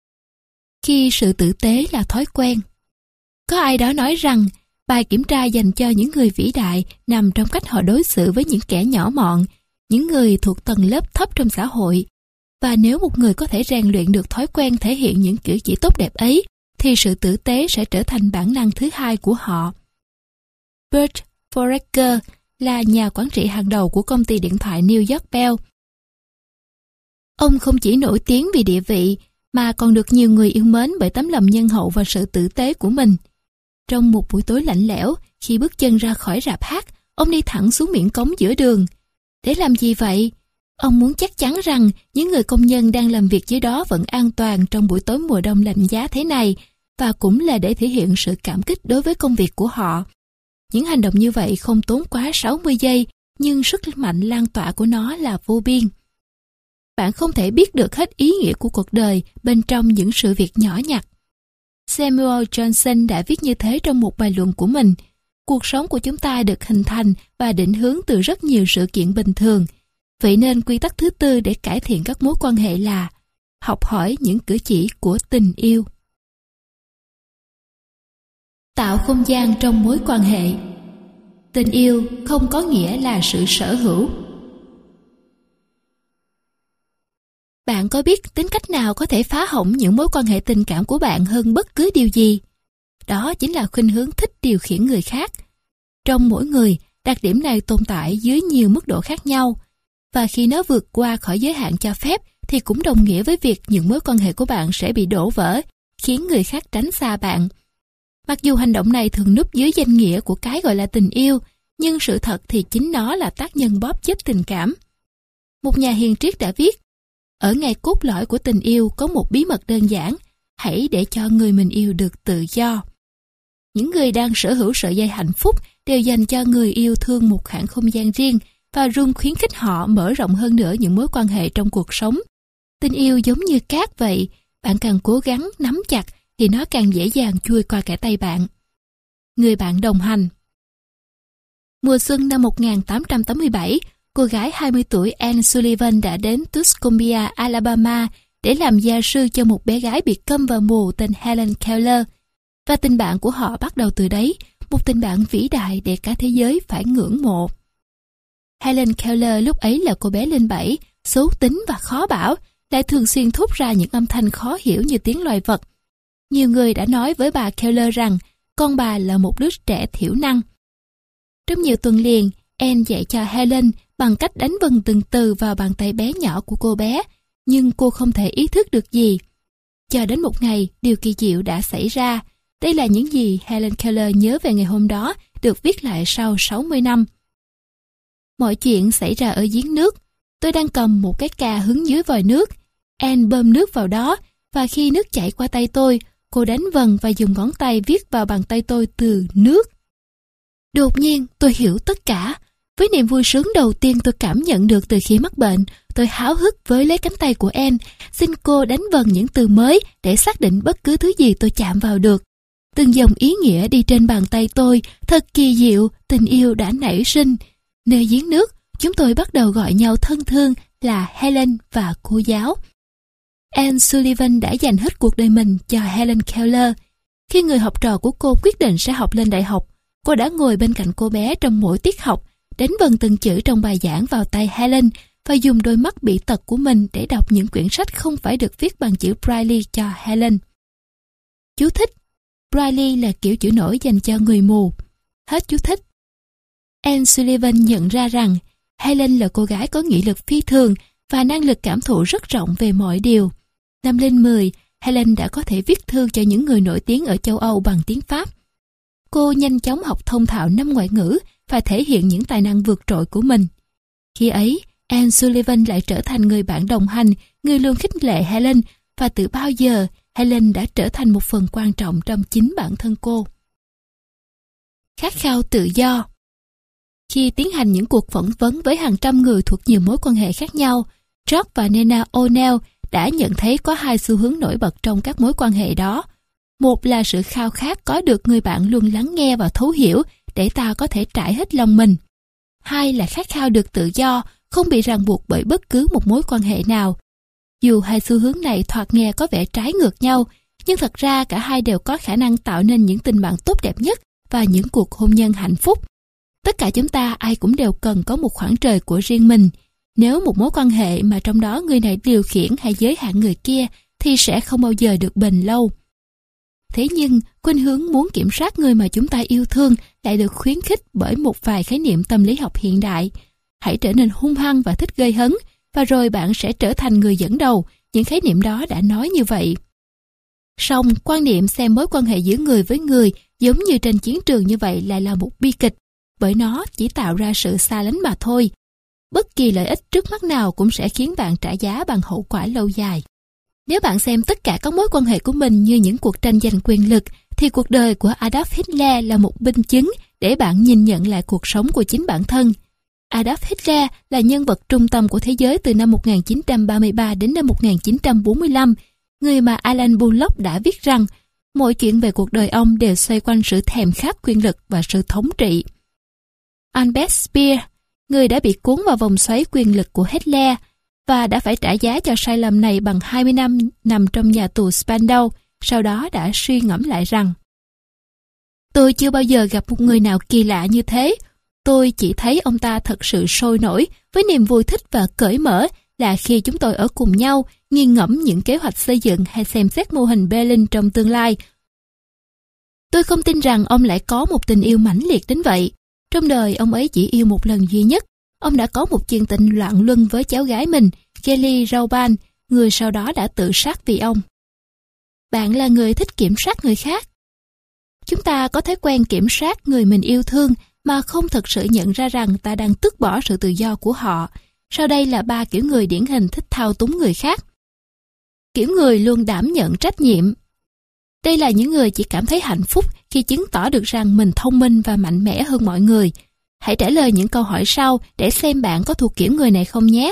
Khi sự tử tế là thói quen. Có ai đó nói rằng bài kiểm tra dành cho những người vĩ đại nằm trong cách họ đối xử với những kẻ nhỏ mọn, những người thuộc tầng lớp thấp trong xã hội. Và nếu một người có thể rèn luyện được thói quen thể hiện những cử chỉ tốt đẹp ấy, thì sự tử tế sẽ trở thành bản năng thứ hai của họ. Bert Foraker là nhà quản trị hàng đầu của công ty điện thoại New York Bell. Ông không chỉ nổi tiếng vì địa vị, mà còn được nhiều người yêu mến bởi tấm lòng nhân hậu và sự tử tế của mình. Trong một buổi tối lạnh lẽo, khi bước chân ra khỏi rạp hát, ông đi thẳng xuống miệng cống giữa đường. Để làm gì vậy? Ông muốn chắc chắn rằng những người công nhân đang làm việc dưới đó vẫn an toàn trong buổi tối mùa đông lạnh giá thế này, và cũng là để thể hiện sự cảm kích đối với công việc của họ. Những hành động như vậy không tốn quá 60 giây, nhưng sức mạnh lan tỏa của nó là vô biên. Bạn không thể biết được hết ý nghĩa của cuộc đời bên trong những sự việc nhỏ nhặt. Samuel Johnson đã viết như thế trong một bài luận của mình. Cuộc sống của chúng ta được hình thành và định hướng từ rất nhiều sự kiện bình thường. Vậy nên quy tắc thứ tư để cải thiện các mối quan hệ là học hỏi những cử chỉ của tình yêu. Tạo không gian trong mối quan hệ. Tình yêu không có nghĩa là sự sở hữu. Bạn có biết tính cách nào có thể phá hỏng những mối quan hệ tình cảm của bạn hơn bất cứ điều gì? Đó chính là khuynh hướng thích điều khiển người khác. Trong mỗi người, đặc điểm này tồn tại dưới nhiều mức độ khác nhau. Và khi nó vượt qua khỏi giới hạn cho phép thì cũng đồng nghĩa với việc những mối quan hệ của bạn sẽ bị đổ vỡ, khiến người khác tránh xa bạn. Mặc dù hành động này thường núp dưới danh nghĩa của cái gọi là tình yêu, nhưng sự thật thì chính nó là tác nhân bóp chết tình cảm. Một nhà hiền triết đã viết, ở ngay cốt lõi của tình yêu có một bí mật đơn giản, hãy để cho người mình yêu được tự do. Những người đang sở hữu sợi dây hạnh phúc đều dành cho người yêu thương một khoảng không gian riêng và luôn khuyến khích họ mở rộng hơn nữa những mối quan hệ trong cuộc sống. Tình yêu giống như cát vậy, bạn càng cố gắng nắm chặt thì nó càng dễ dàng chui qua kẽ tay bạn. Người bạn đồng hành. Mùa xuân năm 1887, cô gái 20 tuổi Anne Sullivan đã đến Tuscumbia, Alabama để làm gia sư cho một bé gái bị câm và mù tên Helen Keller. Và tình bạn của họ bắt đầu từ đấy, một tình bạn vĩ đại để cả thế giới phải ngưỡng mộ. Helen Keller lúc ấy là cô bé lên 7, xấu tính và khó bảo, lại thường xuyên thốt ra những âm thanh khó hiểu như tiếng loài vật. Nhiều người đã nói với bà Keller rằng con bà là một đứa trẻ thiểu năng. Trong nhiều tuần liền, Anne dạy cho Helen bằng cách đánh vần từng từ vào bàn tay bé nhỏ của cô bé, nhưng cô không thể ý thức được gì. Cho đến một ngày, điều kỳ diệu đã xảy ra. Đây là những gì Helen Keller nhớ về ngày hôm đó, được viết lại sau 60 năm. Mọi chuyện xảy ra ở giếng nước. Tôi đang cầm một cái ca hứng dưới vòi nước. Anne bơm nước vào đó, và khi nước chảy qua tay tôi, cô đánh vần và dùng ngón tay viết vào bàn tay tôi từ nước. Đột nhiên, tôi hiểu tất cả. Với niềm vui sướng đầu tiên tôi cảm nhận được từ khi mắc bệnh, tôi háo hức với lấy cánh tay của Anne, xin cô đánh vần những từ mới để xác định bất cứ thứ gì tôi chạm vào được. Từng dòng ý nghĩa đi trên bàn tay tôi, thật kỳ diệu, tình yêu đã nảy sinh. Nơi giếng nước, chúng tôi bắt đầu gọi nhau thân thương là Helen và cô giáo. Anne Sullivan đã dành hết cuộc đời mình cho Helen Keller. Khi người học trò của cô quyết định sẽ học lên đại học, cô đã ngồi bên cạnh cô bé trong mỗi tiết học, đánh vần từng chữ trong bài giảng vào tay Helen và dùng đôi mắt bị tật của mình để đọc những quyển sách không phải được viết bằng chữ Braille cho Helen. Chú thích: Braille là kiểu chữ nổi dành cho người mù. Hết chú thích. Anne Sullivan nhận ra rằng Helen là cô gái có nghị lực phi thường và năng lực cảm thụ rất rộng về mọi điều. Năm lên 10, Helen đã có thể viết thư cho những người nổi tiếng ở châu Âu bằng tiếng Pháp. Cô nhanh chóng học thông thạo 5 ngoại ngữ và thể hiện những tài năng vượt trội của mình. Khi ấy, Anne Sullivan lại trở thành người bạn đồng hành, người luôn khích lệ Helen, và từ bao giờ Helen đã trở thành một phần quan trọng trong chính bản thân cô. Khát khao tự do. Khi tiến hành những cuộc phỏng vấn với hàng trăm người thuộc nhiều mối quan hệ khác nhau, George và Nina O'Neill đã nhận thấy có hai xu hướng nổi bật trong các mối quan hệ đó. Một là sự khao khát có được người bạn luôn lắng nghe và thấu hiểu để ta có thể trải hết lòng mình. Hai là khát khao được tự do, không bị ràng buộc bởi bất cứ một mối quan hệ nào. Dù hai xu hướng này thoạt nghe có vẻ trái ngược nhau, nhưng thật ra cả hai đều có khả năng tạo nên những tình bạn tốt đẹp nhất và những cuộc hôn nhân hạnh phúc. Tất cả chúng ta ai cũng đều cần có một khoảng trời của riêng mình. Nếu một mối quan hệ mà trong đó người này điều khiển hay giới hạn người kia thì sẽ không bao giờ được bền lâu. Thế nhưng, khuynh hướng muốn kiểm soát người mà chúng ta yêu thương lại được khuyến khích bởi một vài khái niệm tâm lý học hiện đại. Hãy trở nên hung hăng và thích gây hấn, và rồi bạn sẽ trở thành người dẫn đầu. Những khái niệm đó đã nói như vậy. Song, quan niệm xem mối quan hệ giữa người với người giống như trên chiến trường như vậy lại là một bi kịch, bởi nó chỉ tạo ra sự xa lánh mà thôi. Bất kỳ lợi ích trước mắt nào cũng sẽ khiến bạn trả giá bằng hậu quả lâu dài. Nếu bạn xem tất cả các mối quan hệ của mình như những cuộc tranh giành quyền lực, thì cuộc đời của Adolf Hitler là một minh chứng để bạn nhìn nhận lại cuộc sống của chính bản thân. Adolf Hitler là nhân vật trung tâm của thế giới từ năm 1933 đến năm 1945, người mà Alan Bullock đã viết rằng mọi chuyện về cuộc đời ông đều xoay quanh sự thèm khát quyền lực và sự thống trị. Albert Speer, người đã bị cuốn vào vòng xoáy quyền lực của Hitler và đã phải trả giá cho sai lầm này bằng 20 năm nằm trong nhà tù Spandau, sau đó đã suy ngẫm lại rằng: tôi chưa bao giờ gặp một người nào kỳ lạ như thế. Tôi chỉ thấy ông ta thật sự sôi nổi với niềm vui thích và cởi mở là khi chúng tôi ở cùng nhau, nghiền ngẫm những kế hoạch xây dựng hay xem xét mô hình Berlin trong tương lai. Tôi không tin rằng ông lại có một tình yêu mãnh liệt đến vậy. Trong đời ông ấy chỉ yêu một lần duy nhất. Ông đã có một chuyện tình loạn luân với cháu gái mình, Kelly Rauban, người sau đó đã tự sát vì ông. Bạn là người thích kiểm soát người khác. Chúng ta có thói quen kiểm soát người mình yêu thương mà không thực sự nhận ra rằng ta đang tước bỏ sự tự do của họ. Sau đây là 3 kiểu người điển hình thích thao túng người khác. Kiểu người luôn đảm nhận trách nhiệm. Đây là những người chỉ cảm thấy hạnh phúc khi chứng tỏ được rằng mình thông minh và mạnh mẽ hơn mọi người. Hãy trả lời những câu hỏi sau để xem bạn có thuộc kiểu người này không nhé.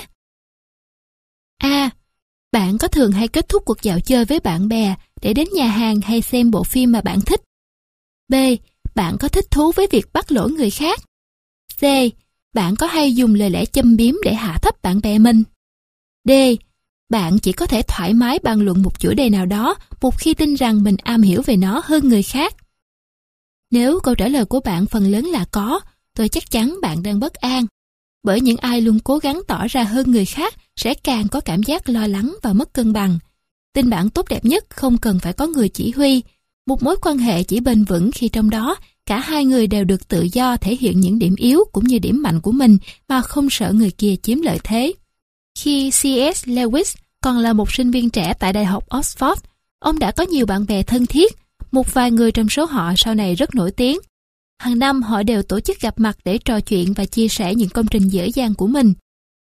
A. Bạn có thường hay kết thúc cuộc dạo chơi với bạn bè để đến nhà hàng hay xem bộ phim mà bạn thích? B. Bạn có thích thú với việc bắt lỗi người khác? C. Bạn có hay dùng lời lẽ châm biếm để hạ thấp bạn bè mình? D. Bạn chỉ có thể thoải mái bàn luận một chủ đề nào đó một khi tin rằng mình am hiểu về nó hơn người khác. Nếu câu trả lời của bạn phần lớn là có, tôi chắc chắn bạn đang bất an. Bởi những ai luôn cố gắng tỏ ra hơn người khác sẽ càng có cảm giác lo lắng và mất cân bằng. Tình bạn tốt đẹp nhất không cần phải có người chỉ huy. Một mối quan hệ chỉ bền vững khi trong đó cả hai người đều được tự do thể hiện những điểm yếu cũng như điểm mạnh của mình mà không sợ người kia chiếm lợi thế. Khi C.S. Lewis còn là một sinh viên trẻ tại Đại học Oxford, ông đã có nhiều bạn bè thân thiết. Một vài người trong số họ sau này rất nổi tiếng. Hàng năm họ đều tổ chức gặp mặt để trò chuyện và chia sẻ những công trình dở dang của mình.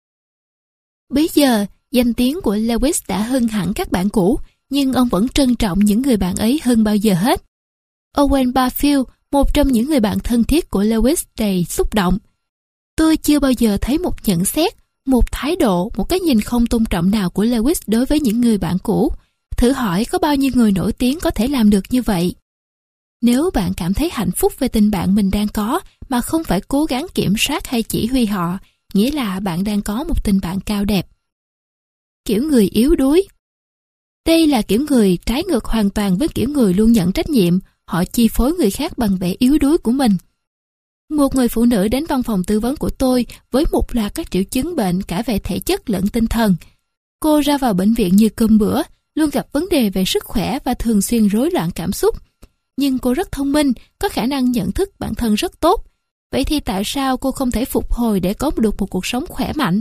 Bây giờ, danh tiếng của Lewis đã hơn hẳn các bạn cũ, nhưng ông vẫn trân trọng những người bạn ấy hơn bao giờ hết. Owen Barfield, một trong những người bạn thân thiết của Lewis, đầy xúc động. Tôi chưa bao giờ thấy một nhận xét, một thái độ, một cái nhìn không tôn trọng nào của Lewis đối với những người bạn cũ. Thử hỏi có bao nhiêu người nổi tiếng có thể làm được như vậy? Nếu bạn cảm thấy hạnh phúc về tình bạn mình đang có mà không phải cố gắng kiểm soát hay chỉ huy họ, nghĩa là bạn đang có một tình bạn cao đẹp. Kiểu người yếu đuối. Đây là kiểu người trái ngược hoàn toàn với kiểu người luôn nhận trách nhiệm, họ chi phối người khác bằng vẻ yếu đuối của mình. Một người phụ nữ đến văn phòng tư vấn của tôi với một loạt các triệu chứng bệnh cả về thể chất lẫn tinh thần. Cô ra vào bệnh viện như cơm bữa, luôn gặp vấn đề về sức khỏe và thường xuyên rối loạn cảm xúc. Nhưng cô rất thông minh, có khả năng nhận thức bản thân rất tốt. Vậy thì tại sao cô không thể phục hồi để có được một cuộc sống khỏe mạnh?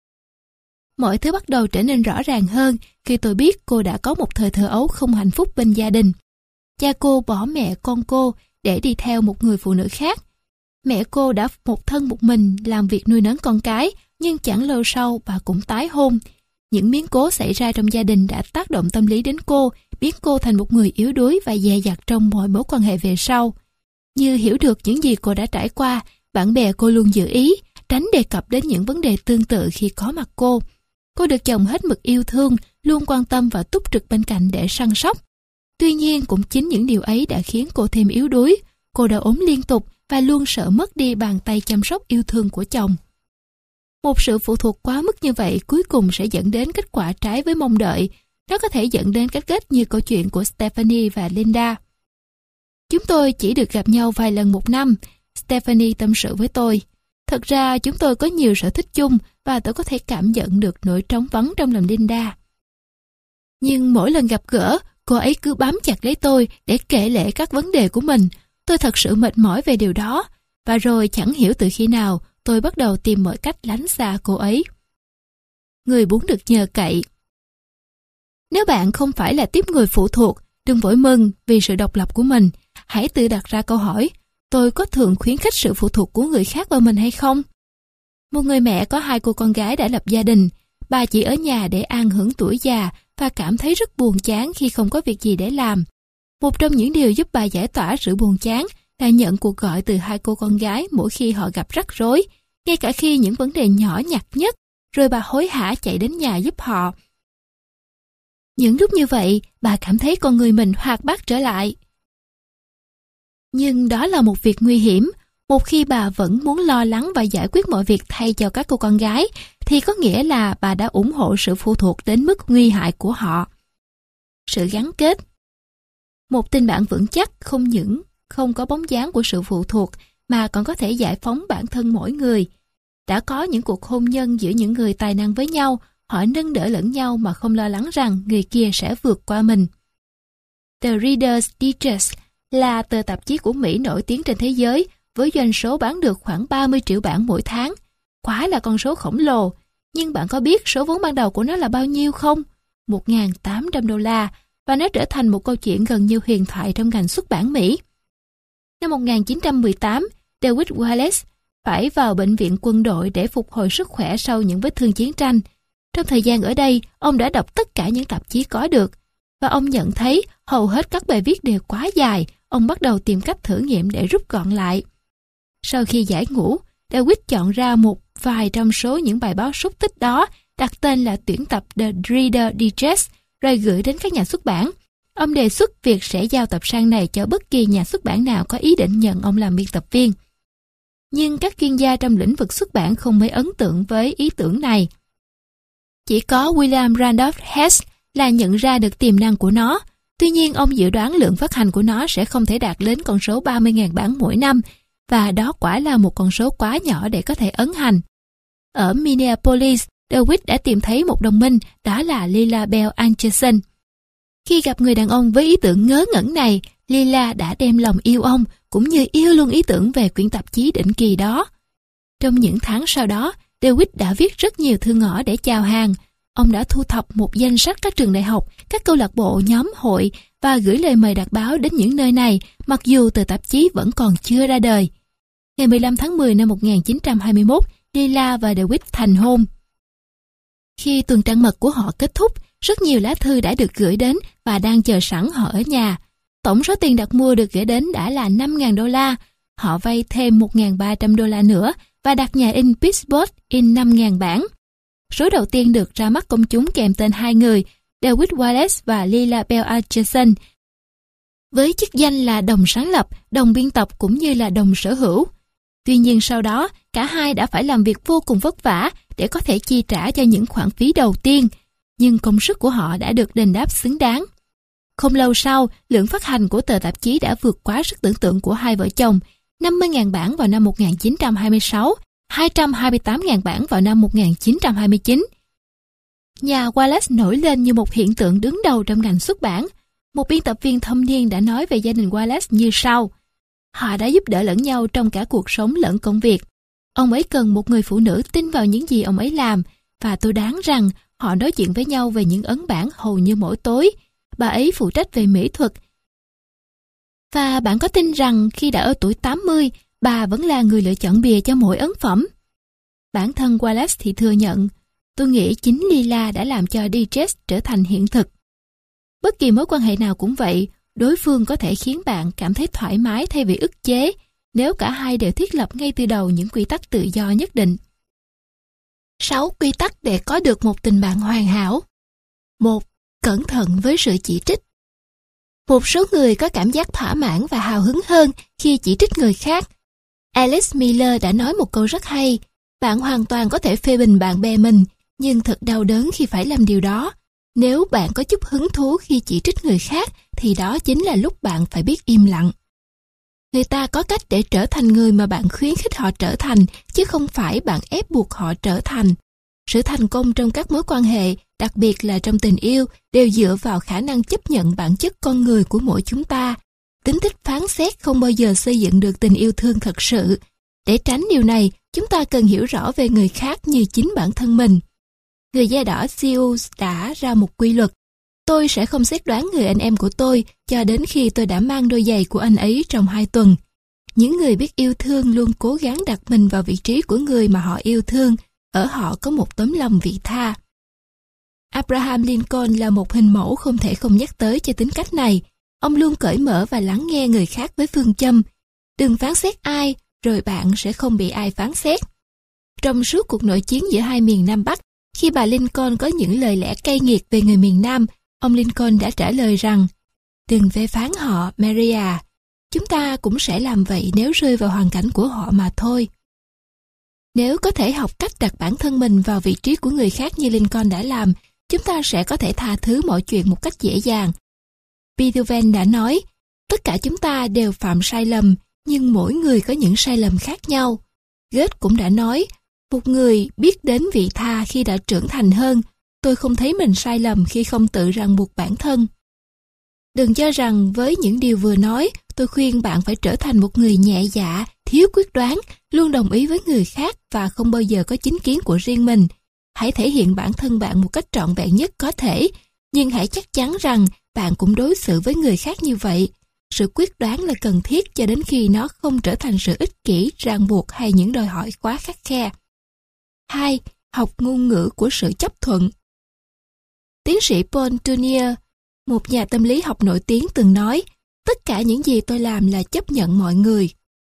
Mọi thứ bắt đầu trở nên rõ ràng hơn khi tôi biết cô đã có một thời thơ ấu không hạnh phúc bên gia đình. Cha cô bỏ mẹ con cô để đi theo một người phụ nữ khác. Mẹ cô đã một thân một mình làm việc nuôi nấng con cái, nhưng chẳng lâu sau bà cũng tái hôn. Những biến cố xảy ra trong gia đình đã tác động tâm lý đến cô, biến cô thành một người yếu đuối và dè dặt trong mọi mối quan hệ về sau. Như hiểu được những gì cô đã trải qua, bạn bè cô luôn giữ ý, tránh đề cập đến những vấn đề tương tự khi có mặt cô. Cô được chồng hết mực yêu thương, luôn quan tâm và túc trực bên cạnh để săn sóc. Tuy nhiên cũng chính những điều ấy đã khiến cô thêm yếu đuối. Cô đã ốm liên tục và luôn sợ mất đi bàn tay chăm sóc yêu thương của chồng. Một sự phụ thuộc quá mức như vậy cuối cùng sẽ dẫn đến kết quả trái với mong đợi. Nó có thể dẫn đến cái kết như câu chuyện của Stephanie và Linda. Chúng tôi chỉ được gặp nhau vài lần một năm, Stephanie tâm sự với tôi. Thật ra chúng tôi có nhiều sở thích chung và tôi có thể cảm nhận được nỗi trống vắng trong lòng Linda. Nhưng mỗi lần gặp gỡ, cô ấy cứ bám chặt lấy tôi để kể lể các vấn đề của mình. Tôi thật sự mệt mỏi về điều đó. Và rồi chẳng hiểu từ khi nào tôi bắt đầu tìm mọi cách lánh xa cô ấy. Người muốn được nhờ cậy. Nếu bạn không phải là tiếp người phụ thuộc, đừng vội mừng vì sự độc lập của mình. Hãy tự đặt ra câu hỏi, tôi có thường khuyến khích sự phụ thuộc của người khác vào mình hay không? Một người mẹ có 2 cô con gái đã lập gia đình. Bà chỉ ở nhà để an hưởng tuổi già và cảm thấy rất buồn chán khi không có việc gì để làm. Một trong những điều giúp bà giải tỏa sự buồn chán là nhận cuộc gọi từ 2 cô con gái mỗi khi họ gặp rắc rối. ngay cả khi những vấn đề nhỏ nhặt nhất, rồi bà hối hả chạy đến nhà giúp họ. Những lúc như vậy, bà cảm thấy con người mình hoạt bát trở lại. Nhưng đó là một việc nguy hiểm. Một khi bà vẫn muốn lo lắng và giải quyết mọi việc thay cho các cô con gái, thì có nghĩa là bà đã ủng hộ sự phụ thuộc đến mức nguy hại của họ. Sự gắn kết. Một tình bạn vững chắc không những không có bóng dáng của sự phụ thuộc, mà còn có thể giải phóng bản thân mỗi người. Đã có những cuộc hôn nhân giữa những người tài năng với nhau, họ nâng đỡ lẫn nhau mà không lo lắng rằng người kia sẽ vượt qua mình. The Reader's Digest là tờ tạp chí của Mỹ nổi tiếng trên thế giới, với doanh số bán được khoảng 30 triệu bản mỗi tháng. Quả là con số khổng lồ, nhưng bạn có biết số vốn ban đầu của nó là bao nhiêu không? 1.800 đô la, và nó trở thành một câu chuyện gần như huyền thoại trong ngành xuất bản Mỹ. Năm 1918, David Wallace phải vào bệnh viện quân đội để phục hồi sức khỏe sau những vết thương chiến tranh. Trong thời gian ở đây, ông đã đọc tất cả những tạp chí có được, và ông nhận thấy hầu hết các bài viết đều quá dài. Ông bắt đầu tìm cách thử nghiệm để rút gọn lại. Sau khi giải ngũ, David chọn ra một vài trong số những bài báo xúc tích đó, đặt tên là tuyển tập The Reader's Digest, rồi gửi đến các nhà xuất bản. Ông đề xuất việc sẽ giao tập san này cho bất kỳ nhà xuất bản nào có ý định nhận ông làm biên tập viên. Nhưng các chuyên gia trong lĩnh vực xuất bản không mấy ấn tượng với ý tưởng này. Chỉ có William Randolph Hearst là nhận ra được tiềm năng của nó. Tuy nhiên, ông dự đoán lượng phát hành của nó sẽ không thể đạt đến con số 30.000 bản mỗi năm, và đó quả là một con số quá nhỏ để có thể ấn hành. Ở Minneapolis, David đã tìm thấy một đồng minh, đó là Lila Bell Anderson. Khi gặp người đàn ông với ý tưởng ngớ ngẩn này, Lila đã đem lòng yêu ông, cũng như yêu luôn ý tưởng về quyển tạp chí định kỳ đó. Trong những tháng sau đó, David đã viết rất nhiều thư ngõ để chào hàng. Ông đã thu thập một danh sách các trường đại học, các câu lạc bộ, nhóm hội và gửi lời mời đặt báo đến những nơi này, mặc dù tờ tạp chí vẫn còn chưa ra đời. Ngày 15 tháng 10 năm 1921, Lila và David thành hôn. Khi tuần trăng mật của họ kết thúc, rất nhiều lá thư đã được gửi đến và đang chờ sẵn họ ở nhà. Tổng số tiền đặt mua được gửi đến đã là 5.000 đô la. Họ vay thêm 1.300 đô la nữa và đặt nhà in Pittsburgh in 5.000 bản. Số đầu tiên được ra mắt công chúng kèm tên hai người, David Wallace và Lila Bell Anderson, với chức danh là đồng sáng lập, đồng biên tập cũng như là đồng sở hữu. Tuy nhiên sau đó, cả hai đã phải làm việc vô cùng vất vả để có thể chi trả cho những khoản phí đầu tiên, nhưng công sức của họ đã được đền đáp xứng đáng. Không lâu sau, lượng phát hành của tờ tạp chí đã vượt quá sức tưởng tượng của hai vợ chồng, 50.000 bản vào năm 1926, 228.000 bản vào năm 1929. Nhà Wallace nổi lên như một hiện tượng đứng đầu trong ngành xuất bản. Một biên tập viên thâm niên đã nói về gia đình Wallace như sau: họ đã giúp đỡ lẫn nhau trong cả cuộc sống lẫn công việc. Ông ấy cần một người phụ nữ tin vào những gì ông ấy làm, và tôi đoán rằng họ nói chuyện với nhau về những ấn bản hầu như mỗi tối. Bà ấy phụ trách về mỹ thuật. Và bạn có tin rằng khi đã ở tuổi 80, bà vẫn là người lựa chọn bìa cho mỗi ấn phẩm? Bản thân Wallace thì thừa nhận, tôi nghĩ chính Lila đã làm cho Digest trở thành hiện thực. Bất kỳ mối quan hệ nào cũng vậy, đối phương có thể khiến bạn cảm thấy thoải mái thay vì ức chế, nếu cả hai đều thiết lập ngay từ đầu những quy tắc tự do nhất định. 6 quy tắc để có được một tình bạn hoàn hảo. 1. Cẩn thận với sự chỉ trích. Một số người có cảm giác thỏa mãn và hào hứng hơn khi chỉ trích người khác. Alice Miller đã nói một câu rất hay: bạn hoàn toàn có thể phê bình bạn bè mình, nhưng thật đau đớn khi phải làm điều đó. Nếu bạn có chút hứng thú khi chỉ trích người khác, thì đó chính là lúc bạn phải biết im lặng. Người ta có cách để trở thành người mà bạn khuyến khích họ trở thành, chứ không phải bạn ép buộc họ trở thành. Sự thành công trong các mối quan hệ, đặc biệt là trong tình yêu, đều dựa vào khả năng chấp nhận bản chất con người của mỗi chúng ta. Tính thích phán xét không bao giờ xây dựng được tình yêu thương thật sự. Để tránh điều này, chúng ta cần hiểu rõ về người khác như chính bản thân mình. Người da đỏ Seuss đã ra một quy luật: tôi sẽ không xét đoán người anh em của tôi cho đến khi tôi đã mang đôi giày của anh ấy trong 2 tuần. Những người biết yêu thương luôn cố gắng đặt mình vào vị trí của người mà họ yêu thương, ở họ có một tấm lòng vị tha. Abraham Lincoln là một hình mẫu không thể không nhắc tới cho tính cách này. Ông luôn cởi mở và lắng nghe người khác với phương châm: đừng phán xét ai, rồi bạn sẽ không bị ai phán xét. Trong suốt cuộc nội chiến giữa hai miền Nam Bắc, khi bà Lincoln có những lời lẽ cay nghiệt về người miền Nam, ông Lincoln đã trả lời rằng: "Đừng phê phán họ, Mary à. Chúng ta cũng sẽ làm vậy nếu rơi vào hoàn cảnh của họ mà thôi." Nếu có thể học cách đặt bản thân mình vào vị trí của người khác như Lincoln đã làm, chúng ta sẽ có thể tha thứ mọi chuyện một cách dễ dàng. Beethoven đã nói, tất cả chúng ta đều phạm sai lầm, nhưng mỗi người có những sai lầm khác nhau. Goethe cũng đã nói, một người biết đến vị tha khi đã trưởng thành hơn, tôi không thấy mình sai lầm khi không tự ràng buộc bản thân. Đừng cho rằng với những điều vừa nói, tôi khuyên bạn phải trở thành một người nhẹ dạ, thiếu quyết đoán, luôn đồng ý với người khác và không bao giờ có chính kiến của riêng mình. Hãy thể hiện bản thân bạn một cách trọn vẹn nhất có thể, nhưng hãy chắc chắn rằng bạn cũng đối xử với người khác như vậy. Sự quyết đoán là cần thiết cho đến khi nó không trở thành sự ích kỷ, ràng buộc hay những đòi hỏi quá khắt khe. 2. Học ngôn ngữ của sự chấp thuận. Tiến sĩ Paul Tournier, một nhà tâm lý học nổi tiếng từng nói, tất cả những gì tôi làm là chấp nhận mọi người.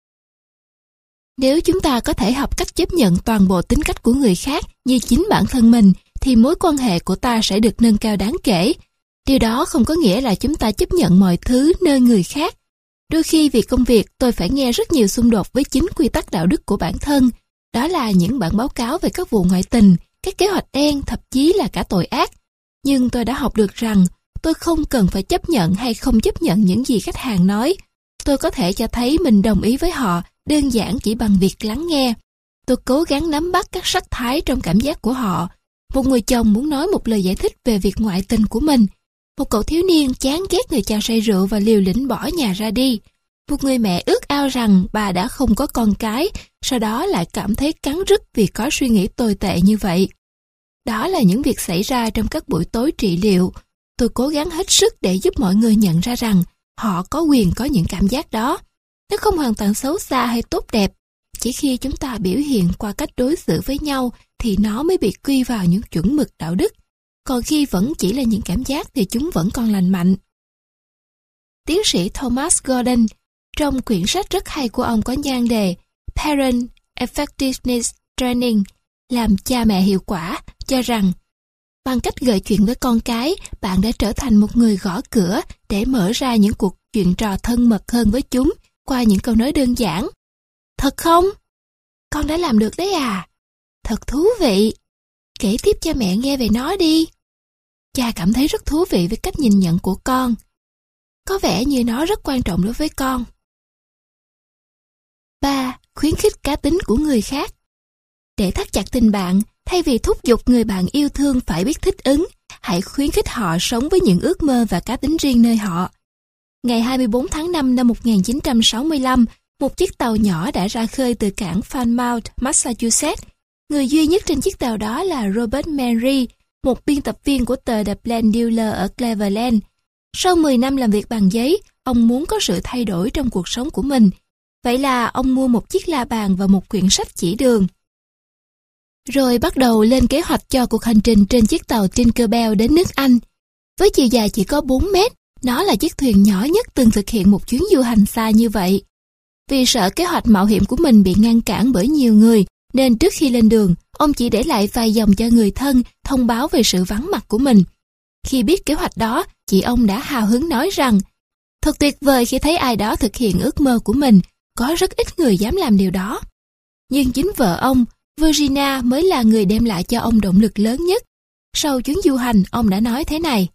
Nếu chúng ta có thể học cách chấp nhận toàn bộ tính cách của người khác như chính bản thân mình, thì mối quan hệ của ta sẽ được nâng cao đáng kể. Điều đó không có nghĩa là chúng ta chấp nhận mọi thứ nơi người khác. Đôi khi vì công việc tôi phải nghe rất nhiều xung đột với chính quy tắc đạo đức của bản thân. Đó là những bản báo cáo về các vụ ngoại tình, các kế hoạch đen, thậm chí là cả tội ác. Nhưng tôi đã học được rằng tôi không cần phải chấp nhận hay không chấp nhận những gì khách hàng nói. Tôi có thể cho thấy mình đồng ý với họ đơn giản chỉ bằng việc lắng nghe. Tôi cố gắng nắm bắt các sắc thái trong cảm giác của họ. Một người chồng muốn nói một lời giải thích về việc ngoại tình của mình. Một cậu thiếu niên chán ghét người cha say rượu và liều lĩnh bỏ nhà ra đi. Một người mẹ ước ao rằng bà đã không có con cái, sau đó lại cảm thấy cắn rứt vì có suy nghĩ tồi tệ như vậy. Đó là những việc xảy ra trong các buổi tối trị liệu. Tôi cố gắng hết sức để giúp mọi người nhận ra rằng họ có quyền có những cảm giác đó. Nó không hoàn toàn xấu xa hay tốt đẹp. Chỉ khi chúng ta biểu hiện qua cách đối xử với nhau thì nó mới bị quy vào những chuẩn mực đạo đức. Còn khi vẫn chỉ là những cảm giác thì chúng vẫn còn lành mạnh. Tiến sĩ Thomas Gordon, trong quyển sách rất hay của ông có nhan đề Parent Effectiveness Training, làm cha mẹ hiệu quả, cho rằng bằng cách gợi chuyện với con cái, bạn đã trở thành một người gõ cửa để mở ra những cuộc chuyện trò thân mật hơn với chúng qua những câu nói đơn giản. Thật không? Con đã làm được đấy à? Thật thú vị. Kể tiếp cho mẹ nghe về nó đi. Cha cảm thấy rất thú vị với cách nhìn nhận của con. Có vẻ như nó rất quan trọng đối với con. 3. Khuyến khích cá tính của người khác. Để thắt chặt tình bạn, thay vì thúc giục người bạn yêu thương phải biết thích ứng, hãy khuyến khích họ sống với những ước mơ và cá tính riêng nơi họ. Ngày 24 tháng 5 năm 1965, một chiếc tàu nhỏ đã ra khơi từ cảng Falmouth, Massachusetts. Người duy nhất trên chiếc tàu đó là Robert Henry, một biên tập viên của tờ The Plain Dealer ở Cleveland. Sau 10 năm làm việc bằng giấy, ông muốn có sự thay đổi trong cuộc sống của mình. Vậy là ông mua một chiếc la bàn và một quyển sách chỉ đường. Rồi bắt đầu lên kế hoạch cho cuộc hành trình trên chiếc tàu Tinkerbell đến nước Anh. Với chiều dài chỉ có 4 mét, nó là chiếc thuyền nhỏ nhất từng thực hiện một chuyến du hành xa như vậy. Vì sợ kế hoạch mạo hiểm của mình bị ngăn cản bởi nhiều người, nên trước khi lên đường, ông chỉ để lại vài dòng cho người thân thông báo về sự vắng mặt của mình. Khi biết kế hoạch đó, chị ông đã hào hứng nói rằng, thật tuyệt vời khi thấy ai đó thực hiện ước mơ của mình, có rất ít người dám làm điều đó. Nhưng chính vợ ông, Virginia, mới là người đem lại cho ông động lực lớn nhất. Sau chuyến du hành, ông đã nói thế này: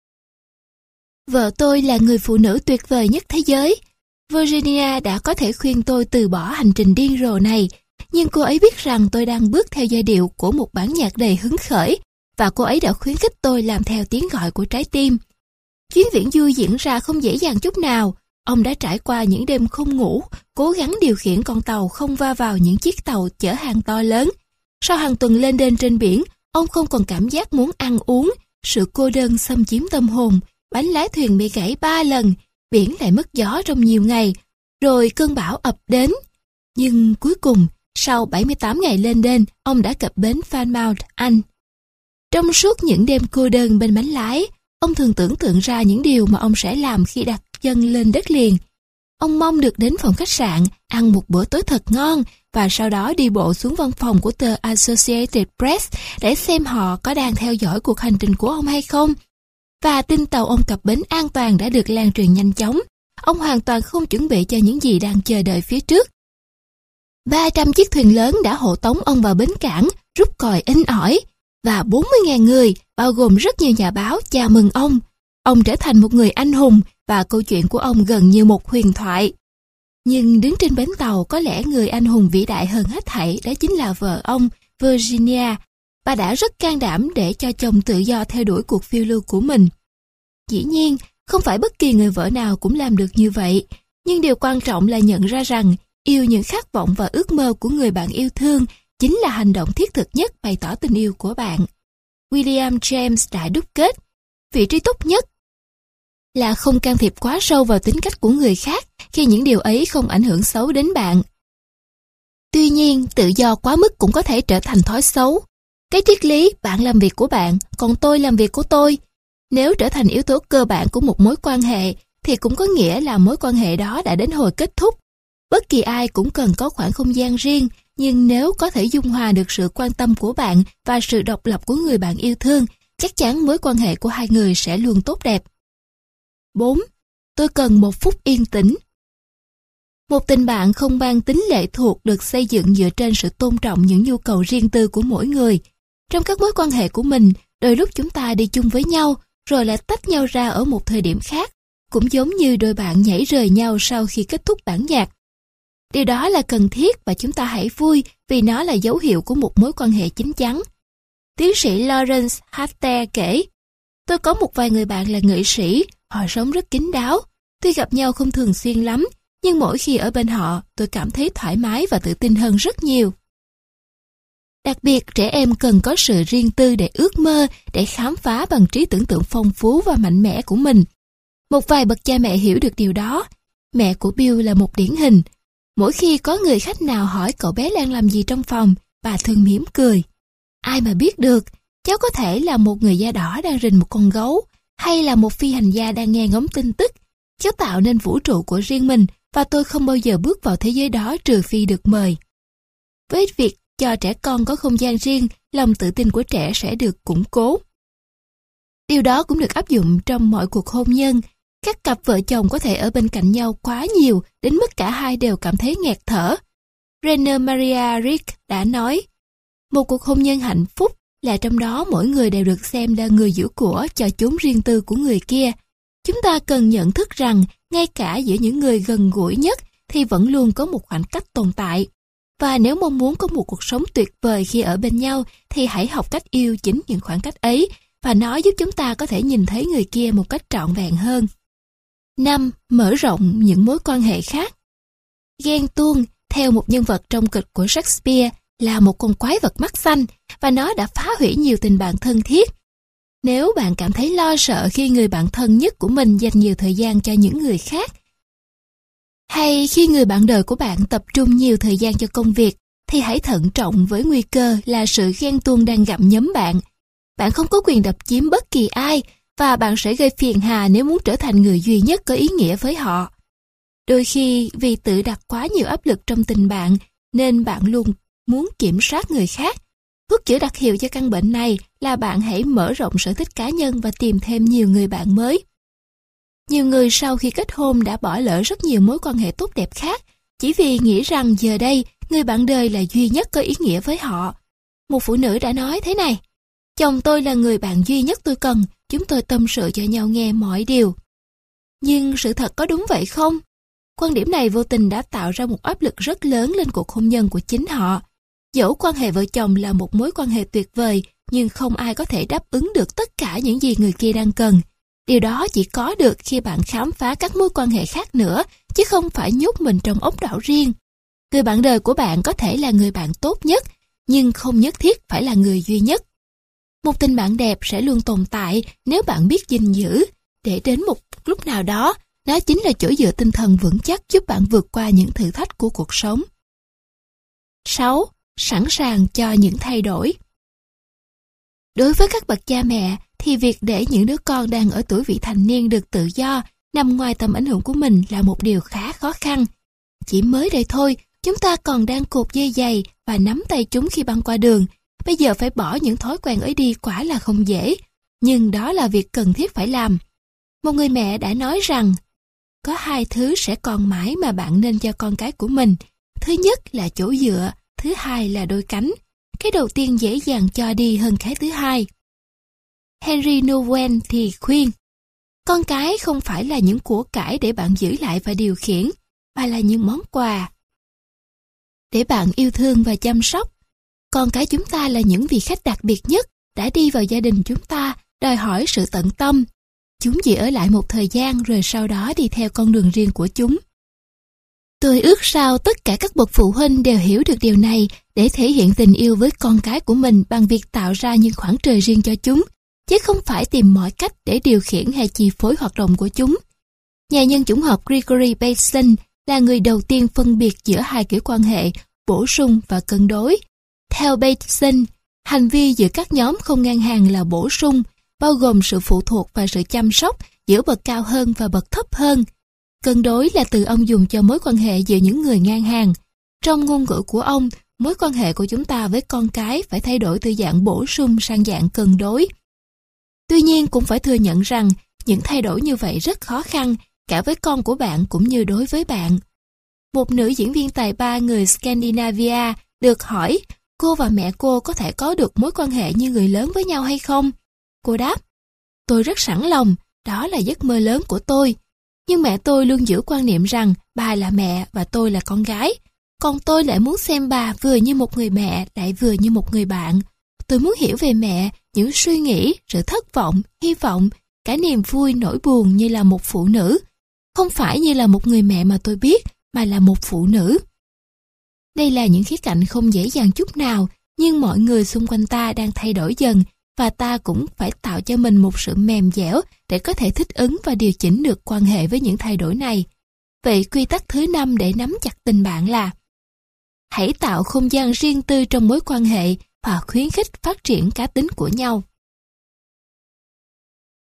Vợ tôi là người phụ nữ tuyệt vời nhất thế giới. Virginia đã có thể khuyên tôi từ bỏ hành trình điên rồ này, nhưng cô ấy biết rằng tôi đang bước theo giai điệu của một bản nhạc đầy hứng khởi, và cô ấy đã khuyến khích tôi làm theo tiếng gọi của trái tim. Chuyến viễn du diễn ra không dễ dàng chút nào. Ông đã trải qua những đêm không ngủ, cố gắng điều khiển con tàu không va vào những chiếc tàu chở hàng to lớn. Sau hàng tuần lên đên trên biển, ông không còn cảm giác muốn ăn uống, sự cô đơn xâm chiếm tâm hồn, bánh lái thuyền bị gãy 3 lần, biển lại mất gió trong nhiều ngày, rồi cơn bão ập đến. Nhưng cuối cùng, sau 78 ngày lên đên, ông đã cập bến Falmouth, Anh. Trong suốt những đêm cô đơn bên bánh lái, ông thường tưởng tượng ra những điều mà ông sẽ làm khi đặt chân lên đất liền. Ông mong được đến phòng khách sạn, ăn một bữa tối thật ngon và sau đó đi bộ xuống văn phòng của tờ Associated Press để xem họ có đang theo dõi cuộc hành trình của ông hay không. Và tin tàu ông cập bến an toàn đã được lan truyền nhanh chóng. Ông hoàn toàn không chuẩn bị cho những gì đang chờ đợi phía trước. 300 chiếc thuyền lớn đã hộ tống ông vào bến cảng, rút còi inh ỏi, và 40.000 người, bao gồm rất nhiều nhà báo, chào mừng ông. Ông trở thành một người anh hùng và câu chuyện của ông gần như một huyền thoại. Nhưng đứng trên bến tàu, có lẽ người anh hùng vĩ đại hơn hết thảy đó chính là vợ ông, Virginia. Bà đã rất can đảm để cho chồng tự do theo đuổi cuộc phiêu lưu của mình. Dĩ nhiên, không phải bất kỳ người vợ nào cũng làm được như vậy, nhưng điều quan trọng là nhận ra rằng yêu những khát vọng và ước mơ của người bạn yêu thương chính là hành động thiết thực nhất bày tỏ tình yêu của bạn. William James đã đúc kết, vị trí tốt nhất là không can thiệp quá sâu vào tính cách của người khác khi những điều ấy không ảnh hưởng xấu đến bạn. Tuy nhiên, tự do quá mức cũng có thể trở thành thói xấu. Cái triết lý bạn làm việc của bạn, còn tôi làm việc của tôi, nếu trở thành yếu tố cơ bản của một mối quan hệ, thì cũng có nghĩa là mối quan hệ đó đã đến hồi kết thúc. Bất kỳ ai cũng cần có khoảng không gian riêng, nhưng nếu có thể dung hòa được sự quan tâm của bạn và sự độc lập của người bạn yêu thương, chắc chắn mối quan hệ của hai người sẽ luôn tốt đẹp. 4. Tôi cần một phút yên tĩnh. Một tình bạn không mang tính lệ thuộc được xây dựng dựa trên sự tôn trọng những nhu cầu riêng tư của mỗi người. Trong các mối quan hệ của mình, đôi lúc chúng ta đi chung với nhau, rồi lại tách nhau ra ở một thời điểm khác, cũng giống như đôi bạn nhảy rời nhau sau khi kết thúc bản nhạc. Điều đó là cần thiết và chúng ta hãy vui vì nó là dấu hiệu của một mối quan hệ chín chắn. Tiến sĩ Lawrence Hatter kể, tôi có một vài người bạn là nghệ sĩ, họ sống rất kín đáo. Tuy gặp nhau không thường xuyên lắm, nhưng mỗi khi ở bên họ, tôi cảm thấy thoải mái và tự tin hơn rất nhiều. Đặc biệt, trẻ em cần có sự riêng tư để ước mơ, để khám phá bằng trí tưởng tượng phong phú và mạnh mẽ của mình. Một vài bậc cha mẹ hiểu được điều đó. Mẹ của Bill là một điển hình. Mỗi khi có người khách nào hỏi cậu bé đang làm gì trong phòng, bà thường mỉm cười. Ai mà biết được, cháu có thể là một người da đỏ đang rình một con gấu, hay là một phi hành gia đang nghe ngóng tin tức. Cháu tạo nên vũ trụ của riêng mình, và tôi không bao giờ bước vào thế giới đó trừ phi được mời. Với việc cho trẻ con có không gian riêng, lòng tự tin của trẻ sẽ được củng cố. Điều đó cũng được áp dụng trong mọi cuộc hôn nhân. Các cặp vợ chồng có thể ở bên cạnh nhau quá nhiều đến mức cả hai đều cảm thấy nghẹt thở. Rainer Maria Rilke đã nói, một cuộc hôn nhân hạnh phúc là trong đó mỗi người đều được xem là người giữ của cho chốn riêng tư của người kia. Chúng ta cần nhận thức rằng ngay cả giữa những người gần gũi nhất thì vẫn luôn có một khoảng cách tồn tại. Và nếu mong muốn có một cuộc sống tuyệt vời khi ở bên nhau thì hãy học cách yêu chính những khoảng cách ấy, và nó giúp chúng ta có thể nhìn thấy người kia một cách trọn vẹn hơn. 5. Mở rộng những mối quan hệ khác. Ghen tuông, theo một nhân vật trong kịch của Shakespeare, là một con quái vật mắt xanh, và nó đã phá hủy nhiều tình bạn thân thiết. Nếu bạn cảm thấy lo sợ khi người bạn thân nhất của mình dành nhiều thời gian cho những người khác, hay khi người bạn đời của bạn tập trung nhiều thời gian cho công việc, thì hãy thận trọng với nguy cơ là sự ghen tuông đang gặm nhấm bạn. Bạn không có quyền độc chiếm bất kỳ ai, và bạn sẽ gây phiền hà nếu muốn trở thành người duy nhất có ý nghĩa với họ. Đôi khi vì tự đặt quá nhiều áp lực trong tình bạn, nên bạn luôn muốn kiểm soát người khác. Thuốc chữa đặc hiệu cho căn bệnh này là bạn hãy mở rộng sở thích cá nhân và tìm thêm nhiều người bạn mới. Nhiều người sau khi kết hôn đã bỏ lỡ rất nhiều mối quan hệ tốt đẹp khác, chỉ vì nghĩ rằng giờ đây người bạn đời là duy nhất có ý nghĩa với họ. Một phụ nữ đã nói thế này, chồng tôi là người bạn duy nhất tôi cần, chúng tôi tâm sự cho nhau nghe mọi điều. Nhưng sự thật có đúng vậy không? Quan điểm này vô tình đã tạo ra một áp lực rất lớn lên cuộc hôn nhân của chính họ. Dẫu quan hệ vợ chồng là một mối quan hệ tuyệt vời, nhưng không ai có thể đáp ứng được tất cả những gì người kia đang cần. Điều đó chỉ có được khi bạn khám phá các mối quan hệ khác nữa, chứ không phải nhốt mình trong ốc đảo riêng. Người bạn đời của bạn có thể là người bạn tốt nhất, nhưng không nhất thiết phải là người duy nhất. Một tình bạn đẹp sẽ luôn tồn tại nếu bạn biết gìn giữ, để đến một lúc nào đó, nó chính là chỗ dựa tinh thần vững chắc giúp bạn vượt qua những thử thách của cuộc sống. 6. Sẵn sàng cho những thay đổi. Đối với các bậc cha mẹ, thì việc để những đứa con đang ở tuổi vị thành niên được tự do, nằm ngoài tầm ảnh hưởng của mình là một điều khá khó khăn. Chỉ mới đây thôi, Chúng ta còn đang cột dây giày và nắm tay chúng khi băng qua đường. Bây giờ phải bỏ những thói quen ấy đi quả là không dễ, nhưng đó là việc cần thiết phải làm. Một người mẹ đã nói rằng, có 2 thứ sẽ còn mãi mà bạn nên cho con cái của mình. Thứ nhất là chỗ dựa, thứ hai là đôi cánh. Cái đầu tiên dễ dàng cho đi hơn cái thứ hai. Henry Nouwen thì khuyên, con cái không phải là những của cải để bạn giữ lại và điều khiển, mà là những món quà để bạn yêu thương và chăm sóc. Con cái chúng ta là những vị khách đặc biệt nhất đã đi vào gia đình chúng ta, đòi hỏi sự tận tâm. Chúng chỉ ở lại một thời gian rồi sau đó đi theo con đường riêng của chúng. Tôi ước sao tất cả các bậc phụ huynh đều hiểu được điều này để thể hiện tình yêu với con cái của mình bằng việc tạo ra những khoảng trời riêng cho chúng, chứ không phải tìm mọi cách để điều khiển hay chi phối hoạt động của chúng. Nhà nhân chủng học Gregory Bateson là người đầu tiên phân biệt giữa 2 kiểu quan hệ bổ sung và cân đối. Theo Bateson, hành vi giữa các nhóm không ngang hàng là bổ sung, bao gồm sự phụ thuộc và sự chăm sóc giữa bậc cao hơn và bậc thấp hơn. Cân đối là từ ông dùng cho mối quan hệ giữa những người ngang hàng. Trong ngôn ngữ của ông, mối quan hệ của chúng ta với con cái phải thay đổi từ dạng bổ sung sang dạng cân đối. Tuy nhiên cũng phải thừa nhận rằng những thay đổi như vậy rất khó khăn, cả với con của bạn cũng như đối với bạn. Một nữ diễn viên tài ba người Scandinavia được hỏi cô và mẹ cô có thể có được mối quan hệ như người lớn với nhau hay không? Cô đáp, tôi rất sẵn lòng, đó là giấc mơ lớn của tôi. Nhưng mẹ tôi luôn giữ quan niệm rằng bà là mẹ và tôi là con gái. Còn tôi lại muốn xem bà vừa như một người mẹ lại vừa như một người bạn. Tôi muốn hiểu về mẹ, những suy nghĩ, sự thất vọng, hy vọng, cả niềm vui, nỗi buồn như là một phụ nữ. Không phải như là một người mẹ mà tôi biết, mà là một phụ nữ. Đây là những khía cạnh không dễ dàng chút nào, nhưng mọi người xung quanh ta đang thay đổi dần, và ta cũng phải tạo cho mình một sự mềm dẻo để có thể thích ứng và điều chỉnh được quan hệ với những thay đổi này. Vậy quy tắc thứ 5 để nắm chặt tình bạn là hãy tạo không gian riêng tư trong mối quan hệ và khuyến khích phát triển cá tính của nhau.